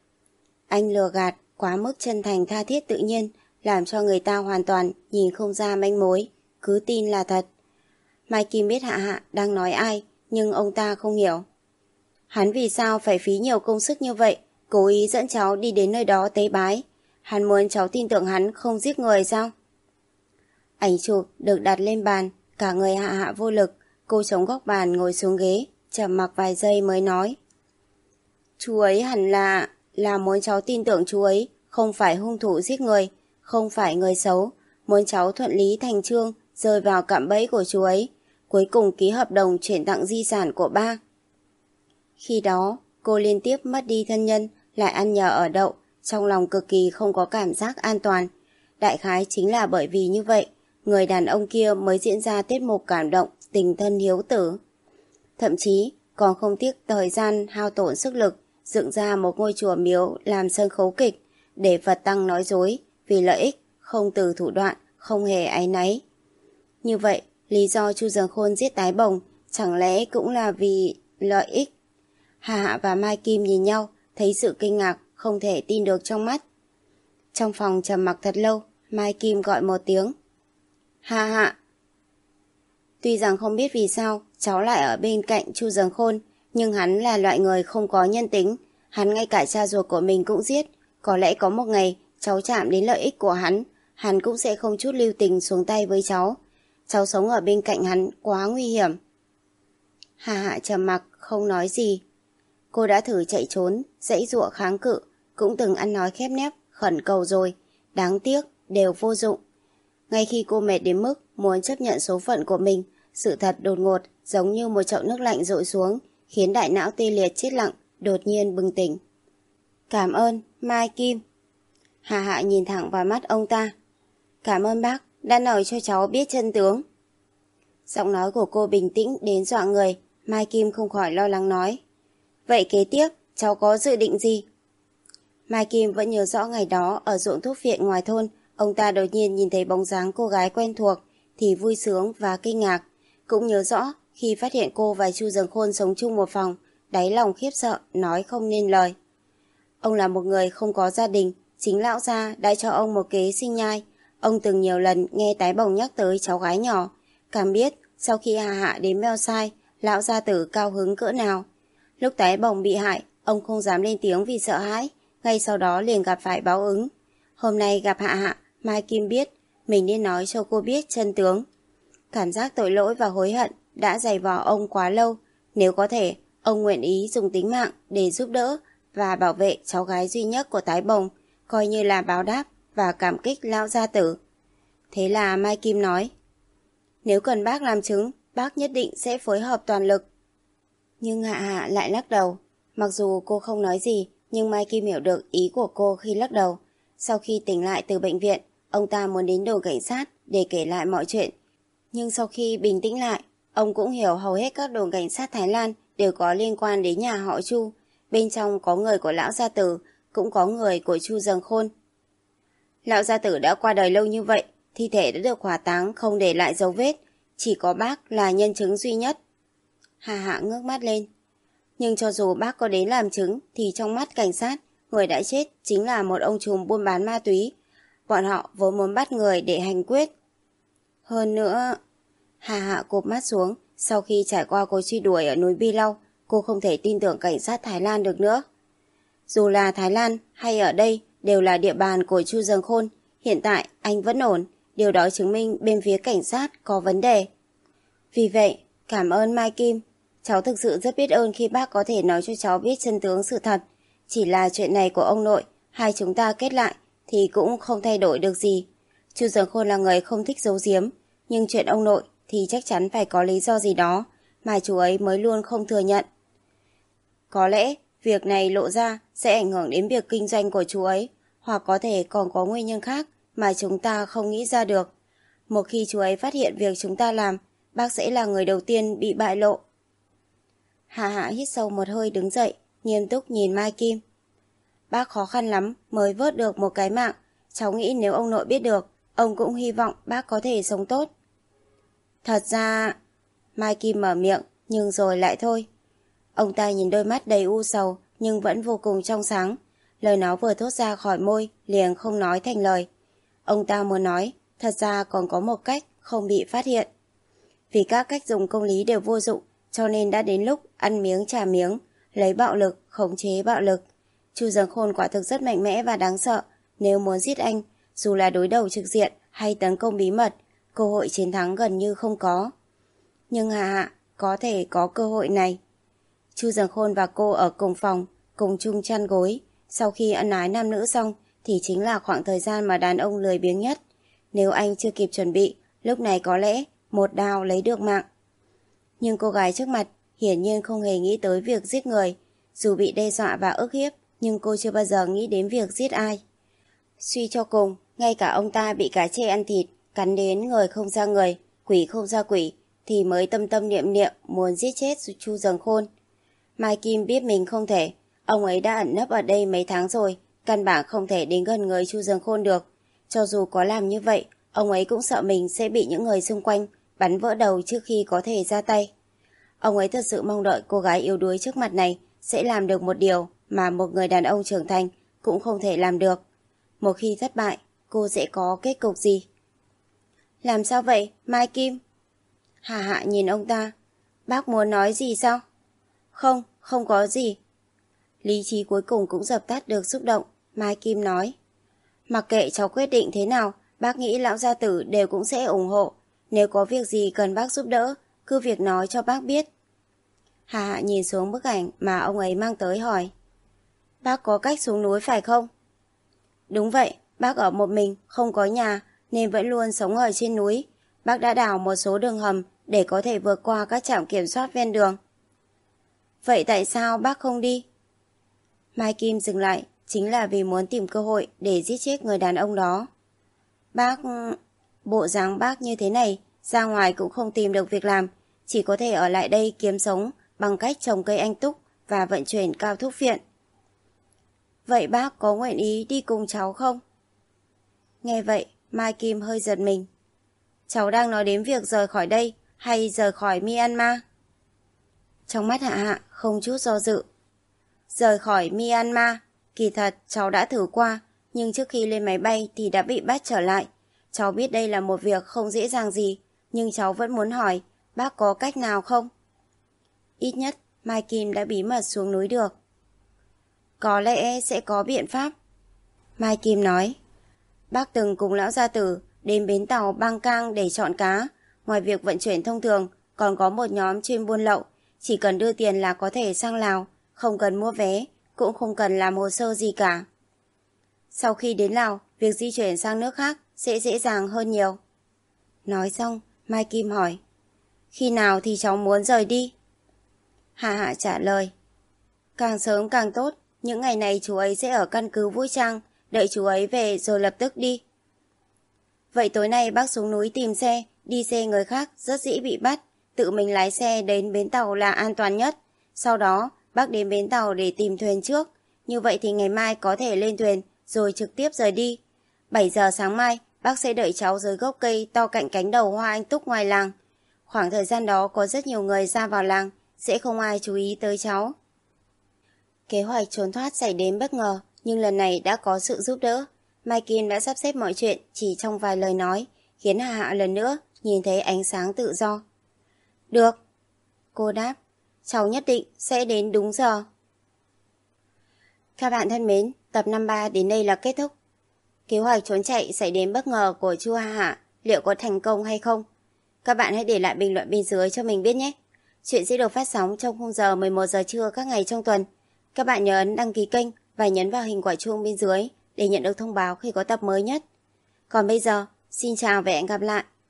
Anh lừa gạt quá mức chân thành tha thiết tự nhiên, làm cho người ta hoàn toàn nhìn không ra manh mối, cứ tin là thật. Mai Kim biết Hạ Hạ đang nói ai, nhưng ông ta không hiểu. Hắn vì sao phải phí nhiều công sức như vậy, cố ý dẫn cháu đi đến nơi đó tế bái. Hắn muốn cháu tin tưởng hắn không giết người sao? Ảnh chụp được đặt lên bàn, cả người Hạ Hạ vô lực, cô chống góc bàn ngồi xuống ghế, trầm mặc vài giây mới nói. Chú ấy hẳn là, là muốn cháu tin tưởng chú ấy không phải hung thủ giết người, không phải người xấu, muốn cháu thuận lý thành chương, rơi vào cạm bẫy của chú ấy, cuối cùng ký hợp đồng chuyển tặng di sản của ba. Khi đó, cô liên tiếp mất đi thân nhân, lại ăn nhờ ở đậu, trong lòng cực kỳ không có cảm giác an toàn. Đại khái chính là bởi vì như vậy, người đàn ông kia mới diễn ra tiết mục cảm động, tình thân hiếu tử. Thậm chí, còn không tiếc thời gian hao tổn sức lực, dựng ra một ngôi chùa miếu làm sân khấu kịch, để Phật Tăng nói dối, vì lợi ích, không từ thủ đoạn, không hề áy náy. Như vậy, lý do Chu Dần Khôn giết Tái Bồng chẳng lẽ cũng là vì lợi ích? Hà Hạ và Mai Kim nhìn nhau, thấy sự kinh ngạc, không thể tin được trong mắt. Trong phòng trầm mặc thật lâu, Mai Kim gọi một tiếng. Hà Hạ. Tuy rằng không biết vì sao cháu lại ở bên cạnh Chu Dần Khôn, nhưng hắn là loại người không có nhân tính. Hắn ngay cả cha ruột của mình cũng giết. Có lẽ có một ngày cháu chạm đến lợi ích của hắn, hắn cũng sẽ không chút lưu tình xuống tay với cháu. Cháu sống ở bên cạnh hắn quá nguy hiểm. Hà Hạ trầm mặc không nói gì. Cô đã thử chạy trốn, giãy giụa kháng cự, cũng từng ăn nói khép nép, khẩn cầu rồi. Đáng tiếc, đều vô dụng. Ngay khi cô mệt đến mức muốn chấp nhận số phận của mình, sự thật đột ngột giống như một chậu nước lạnh dội xuống, khiến đại não tê liệt chết lặng, đột nhiên bừng tỉnh. Cảm ơn, Mai Kim. Hà Hạ nhìn thẳng vào mắt ông ta. Cảm ơn bác đã nói cho cháu biết chân tướng. Giọng nói của cô bình tĩnh đến dọa người. Mai Kim không khỏi lo lắng nói. Vậy kế tiếp cháu có dự định gì? Mai Kim vẫn nhớ rõ ngày đó ở ruộng thuốc viện ngoài thôn, ông ta đột nhiên nhìn thấy bóng dáng cô gái quen thuộc thì vui sướng và kinh ngạc. Cũng nhớ rõ khi phát hiện cô và Chu Dâng Khôn sống chung một phòng, đáy lòng khiếp sợ nói không nên lời. Ông là một người không có gia đình, chính lão gia đã cho ông một kế sinh nhai. Ông từng nhiều lần nghe Tái Bồng nhắc tới cháu gái nhỏ, càng biết sau khi Hà Hạ đến Meo Sai, lão gia tử cao hứng cỡ nào. Lúc Tái Bồng bị hại, ông không dám lên tiếng vì sợ hãi, ngay sau đó liền gặp phải báo ứng. Hôm nay gặp Hạ Hạ, Mai Kim biết mình nên nói cho cô biết chân tướng. Cảm giác tội lỗi và hối hận đã dày vò ông quá lâu. Nếu có thể, ông nguyện ý dùng tính mạng để giúp đỡ và bảo vệ cháu gái duy nhất của Tái Bồng, coi như là báo đáp và cảm kích lão gia tử. Thế là Mai Kim nói, nếu cần bác làm chứng, bác nhất định sẽ phối hợp toàn lực. Nhưng Hạ Hạ lại lắc đầu. Mặc dù cô không nói gì, nhưng Mai Kim hiểu được ý của cô khi lắc đầu. Sau khi tỉnh lại từ bệnh viện, ông ta muốn đến đồn cảnh sát để kể lại mọi chuyện. Nhưng sau khi bình tĩnh lại, ông cũng hiểu hầu hết các đồn cảnh sát Thái Lan đều có liên quan đến nhà họ Chu. Bên trong có người của lão gia tử, cũng có người của Chu Dâng Khôn. Lão gia tử đã qua đời lâu như vậy, thi thể đã được hỏa táng không để lại dấu vết, chỉ có bác là nhân chứng duy nhất. Hà Hạ ngước mắt lên. Nhưng cho dù bác có đến làm chứng thì trong mắt cảnh sát, người đã chết chính là một ông trùm buôn bán ma túy. Bọn họ vốn muốn bắt người để hành quyết. Hơn nữa... Hà Hạ cụp mắt xuống. Sau khi trải qua cuộc truy đuổi ở núi Bi Lau, cô không thể tin tưởng cảnh sát Thái Lan được nữa. Dù là Thái Lan hay ở đây đều là địa bàn của Chu Dâng Khôn. Hiện tại anh vẫn ổn. Điều đó chứng minh bên phía cảnh sát có vấn đề. Vì vậy, cảm ơn Mai Kim. Cháu thực sự rất biết ơn khi bác có thể nói cho cháu biết chân tướng sự thật. Chỉ là chuyện này của ông nội, hai chúng ta kết lại thì cũng không thay đổi được gì. Chu Dâng Khôn là người không thích giấu giếm, nhưng chuyện ông nội thì chắc chắn phải có lý do gì đó mà chú ấy mới luôn không thừa nhận. Có lẽ việc này lộ ra sẽ ảnh hưởng đến việc kinh doanh của chú ấy, hoặc có thể còn có nguyên nhân khác mà chúng ta không nghĩ ra được. Một khi chú ấy phát hiện việc chúng ta làm, bác sẽ là người đầu tiên bị bại lộ. Hà Hạ hít sâu một hơi đứng dậy, nghiêm túc nhìn Mai Kim. Bác khó khăn lắm mới vớt được một cái mạng, cháu nghĩ nếu ông nội biết được, ông cũng hy vọng bác có thể sống tốt. Thật ra... Mai Kim mở miệng, nhưng rồi lại thôi. Ông ta nhìn đôi mắt đầy u sầu, nhưng vẫn vô cùng trong sáng. Lời nó vừa thốt ra khỏi môi, liền không nói thành lời. Ông ta muốn nói, thật ra còn có một cách không bị phát hiện. Vì các cách dùng công lý đều vô dụng, cho nên đã đến lúc ăn miếng trả miếng, lấy bạo lực, khống chế bạo lực. Chu Dâng Khôn quả thực rất mạnh mẽ và đáng sợ. Nếu muốn giết anh, dù là đối đầu trực diện hay tấn công bí mật, cơ hội chiến thắng gần như không có. Nhưng Hà Hạ có thể có cơ hội này. Chu Dâng Khôn và cô ở cùng phòng, cùng chung chăn gối. Sau khi ân ái nam nữ xong thì chính là khoảng thời gian mà đàn ông lười biếng nhất. Nếu anh chưa kịp chuẩn bị, lúc này có lẽ một đao lấy được mạng. Nhưng cô gái trước mặt hiển nhiên không hề nghĩ tới việc giết người. Dù bị đe dọa và ức hiếp, nhưng cô chưa bao giờ nghĩ đến việc giết ai. Suy cho cùng, ngay cả ông ta bị cá chê ăn thịt, cắn đến người không ra người, quỷ không ra quỷ, thì mới tâm tâm niệm niệm muốn giết chết Chu Dâng Khôn. Mai Kim biết mình không thể, ông ấy đã ẩn nấp ở đây mấy tháng rồi, căn bản không thể đến gần người Chu Dâng Khôn được. Cho dù có làm như vậy, ông ấy cũng sợ mình sẽ bị những người xung quanh bắn vỡ đầu trước khi có thể ra tay. Ông ấy thật sự mong đợi cô gái yếu đuối trước mặt này sẽ làm được một điều mà một người đàn ông trưởng thành cũng không thể làm được. Một khi thất bại, cô sẽ có kết cục gì? Làm sao vậy, Mai Kim? Hà Hạ nhìn ông ta. Bác muốn nói gì sao? Không, không có gì. lý trí cuối cùng cũng dập tắt được xúc động. Mai Kim nói, mặc kệ cháu quyết định thế nào, bác nghĩ lão gia tử đều cũng sẽ ủng hộ. Nếu có việc gì cần bác giúp đỡ, cứ việc nói cho bác biết. Hà Hạ nhìn xuống bức ảnh mà ông ấy mang tới hỏi, bác có cách xuống núi phải không? Đúng vậy, bác ở một mình, không có nhà, nên vẫn luôn sống ở trên núi. Bác đã đào một số đường hầm để có thể vượt qua các trạm kiểm soát ven đường. Vậy tại sao bác không đi? Mai Kim dừng lại, chính là vì muốn tìm cơ hội để giết chết người đàn ông đó. Bác... Bộ dáng bác như thế này, ra ngoài cũng không tìm được việc làm, chỉ có thể ở lại đây kiếm sống bằng cách trồng cây anh túc và vận chuyển cao thuốc viện. Vậy bác có nguyện ý đi cùng cháu không? Nghe vậy, Mai Kim hơi giật mình. Cháu đang nói đến việc rời khỏi đây hay rời khỏi Myanmar? Trong mắt Hạ Hạ không chút do dự. Rời khỏi Myanmar, kỳ thật cháu đã thử qua, nhưng trước khi lên máy bay thì đã bị bắt trở lại. Cháu biết đây là một việc không dễ dàng gì, nhưng cháu vẫn muốn hỏi, bác có cách nào không? Ít nhất, Mai Kim đã bí mật xuống núi được. Có lẽ sẽ có biện pháp. Mai Kim nói, bác từng cùng lão gia tử đến bến tàu Bang Cang để chọn cá. Ngoài việc vận chuyển thông thường, còn có một nhóm chuyên buôn lậu. Chỉ cần đưa tiền là có thể sang Lào, không cần mua vé, cũng không cần làm hồ sơ gì cả. Sau khi đến Lào, việc di chuyển sang nước khác sẽ dễ dàng hơn nhiều. Nói xong, Mai Kim hỏi, khi nào thì cháu muốn rời đi? Hạ Hạ trả lời, càng sớm càng tốt, những ngày này chú ấy sẽ ở căn cứ vũ trang, đợi chú ấy về rồi lập tức đi. Vậy tối nay bác xuống núi tìm xe, đi xe người khác rất dễ bị bắt, tự mình lái xe đến bến tàu là an toàn nhất. Sau đó, bác đến bến tàu để tìm thuyền trước, như vậy thì ngày mai có thể lên thuyền rồi trực tiếp rời đi. bảy giờ sáng mai, bác sẽ đợi cháu dưới gốc cây to cạnh cánh đầu hoa anh túc ngoài làng. Khoảng thời gian đó có rất nhiều người ra vào làng, sẽ không ai chú ý tới cháu. Kế hoạch trốn thoát xảy đến bất ngờ, nhưng lần này đã có sự giúp đỡ. Mai Kim đã sắp xếp mọi chuyện chỉ trong vài lời nói, khiến Hạ Hạ lần nữa nhìn thấy ánh sáng tự do. Được, cô đáp, cháu nhất định sẽ đến đúng giờ. Các bạn thân mến, tập năm ba đến đây là kết thúc. Kế hoạch trốn chạy xảy đến bất ngờ của Chu Hạ Hạ liệu có thành công hay không? Các bạn hãy để lại bình luận bên dưới cho mình biết nhé. Chuyện sẽ được phát sóng trong khung giờ mười một giờ trưa các ngày trong tuần. Các bạn nhớ ấn đăng ký kênh và nhấn vào hình quả chuông bên dưới để nhận được thông báo khi có tập mới nhất. Còn bây giờ, xin chào và hẹn gặp lại.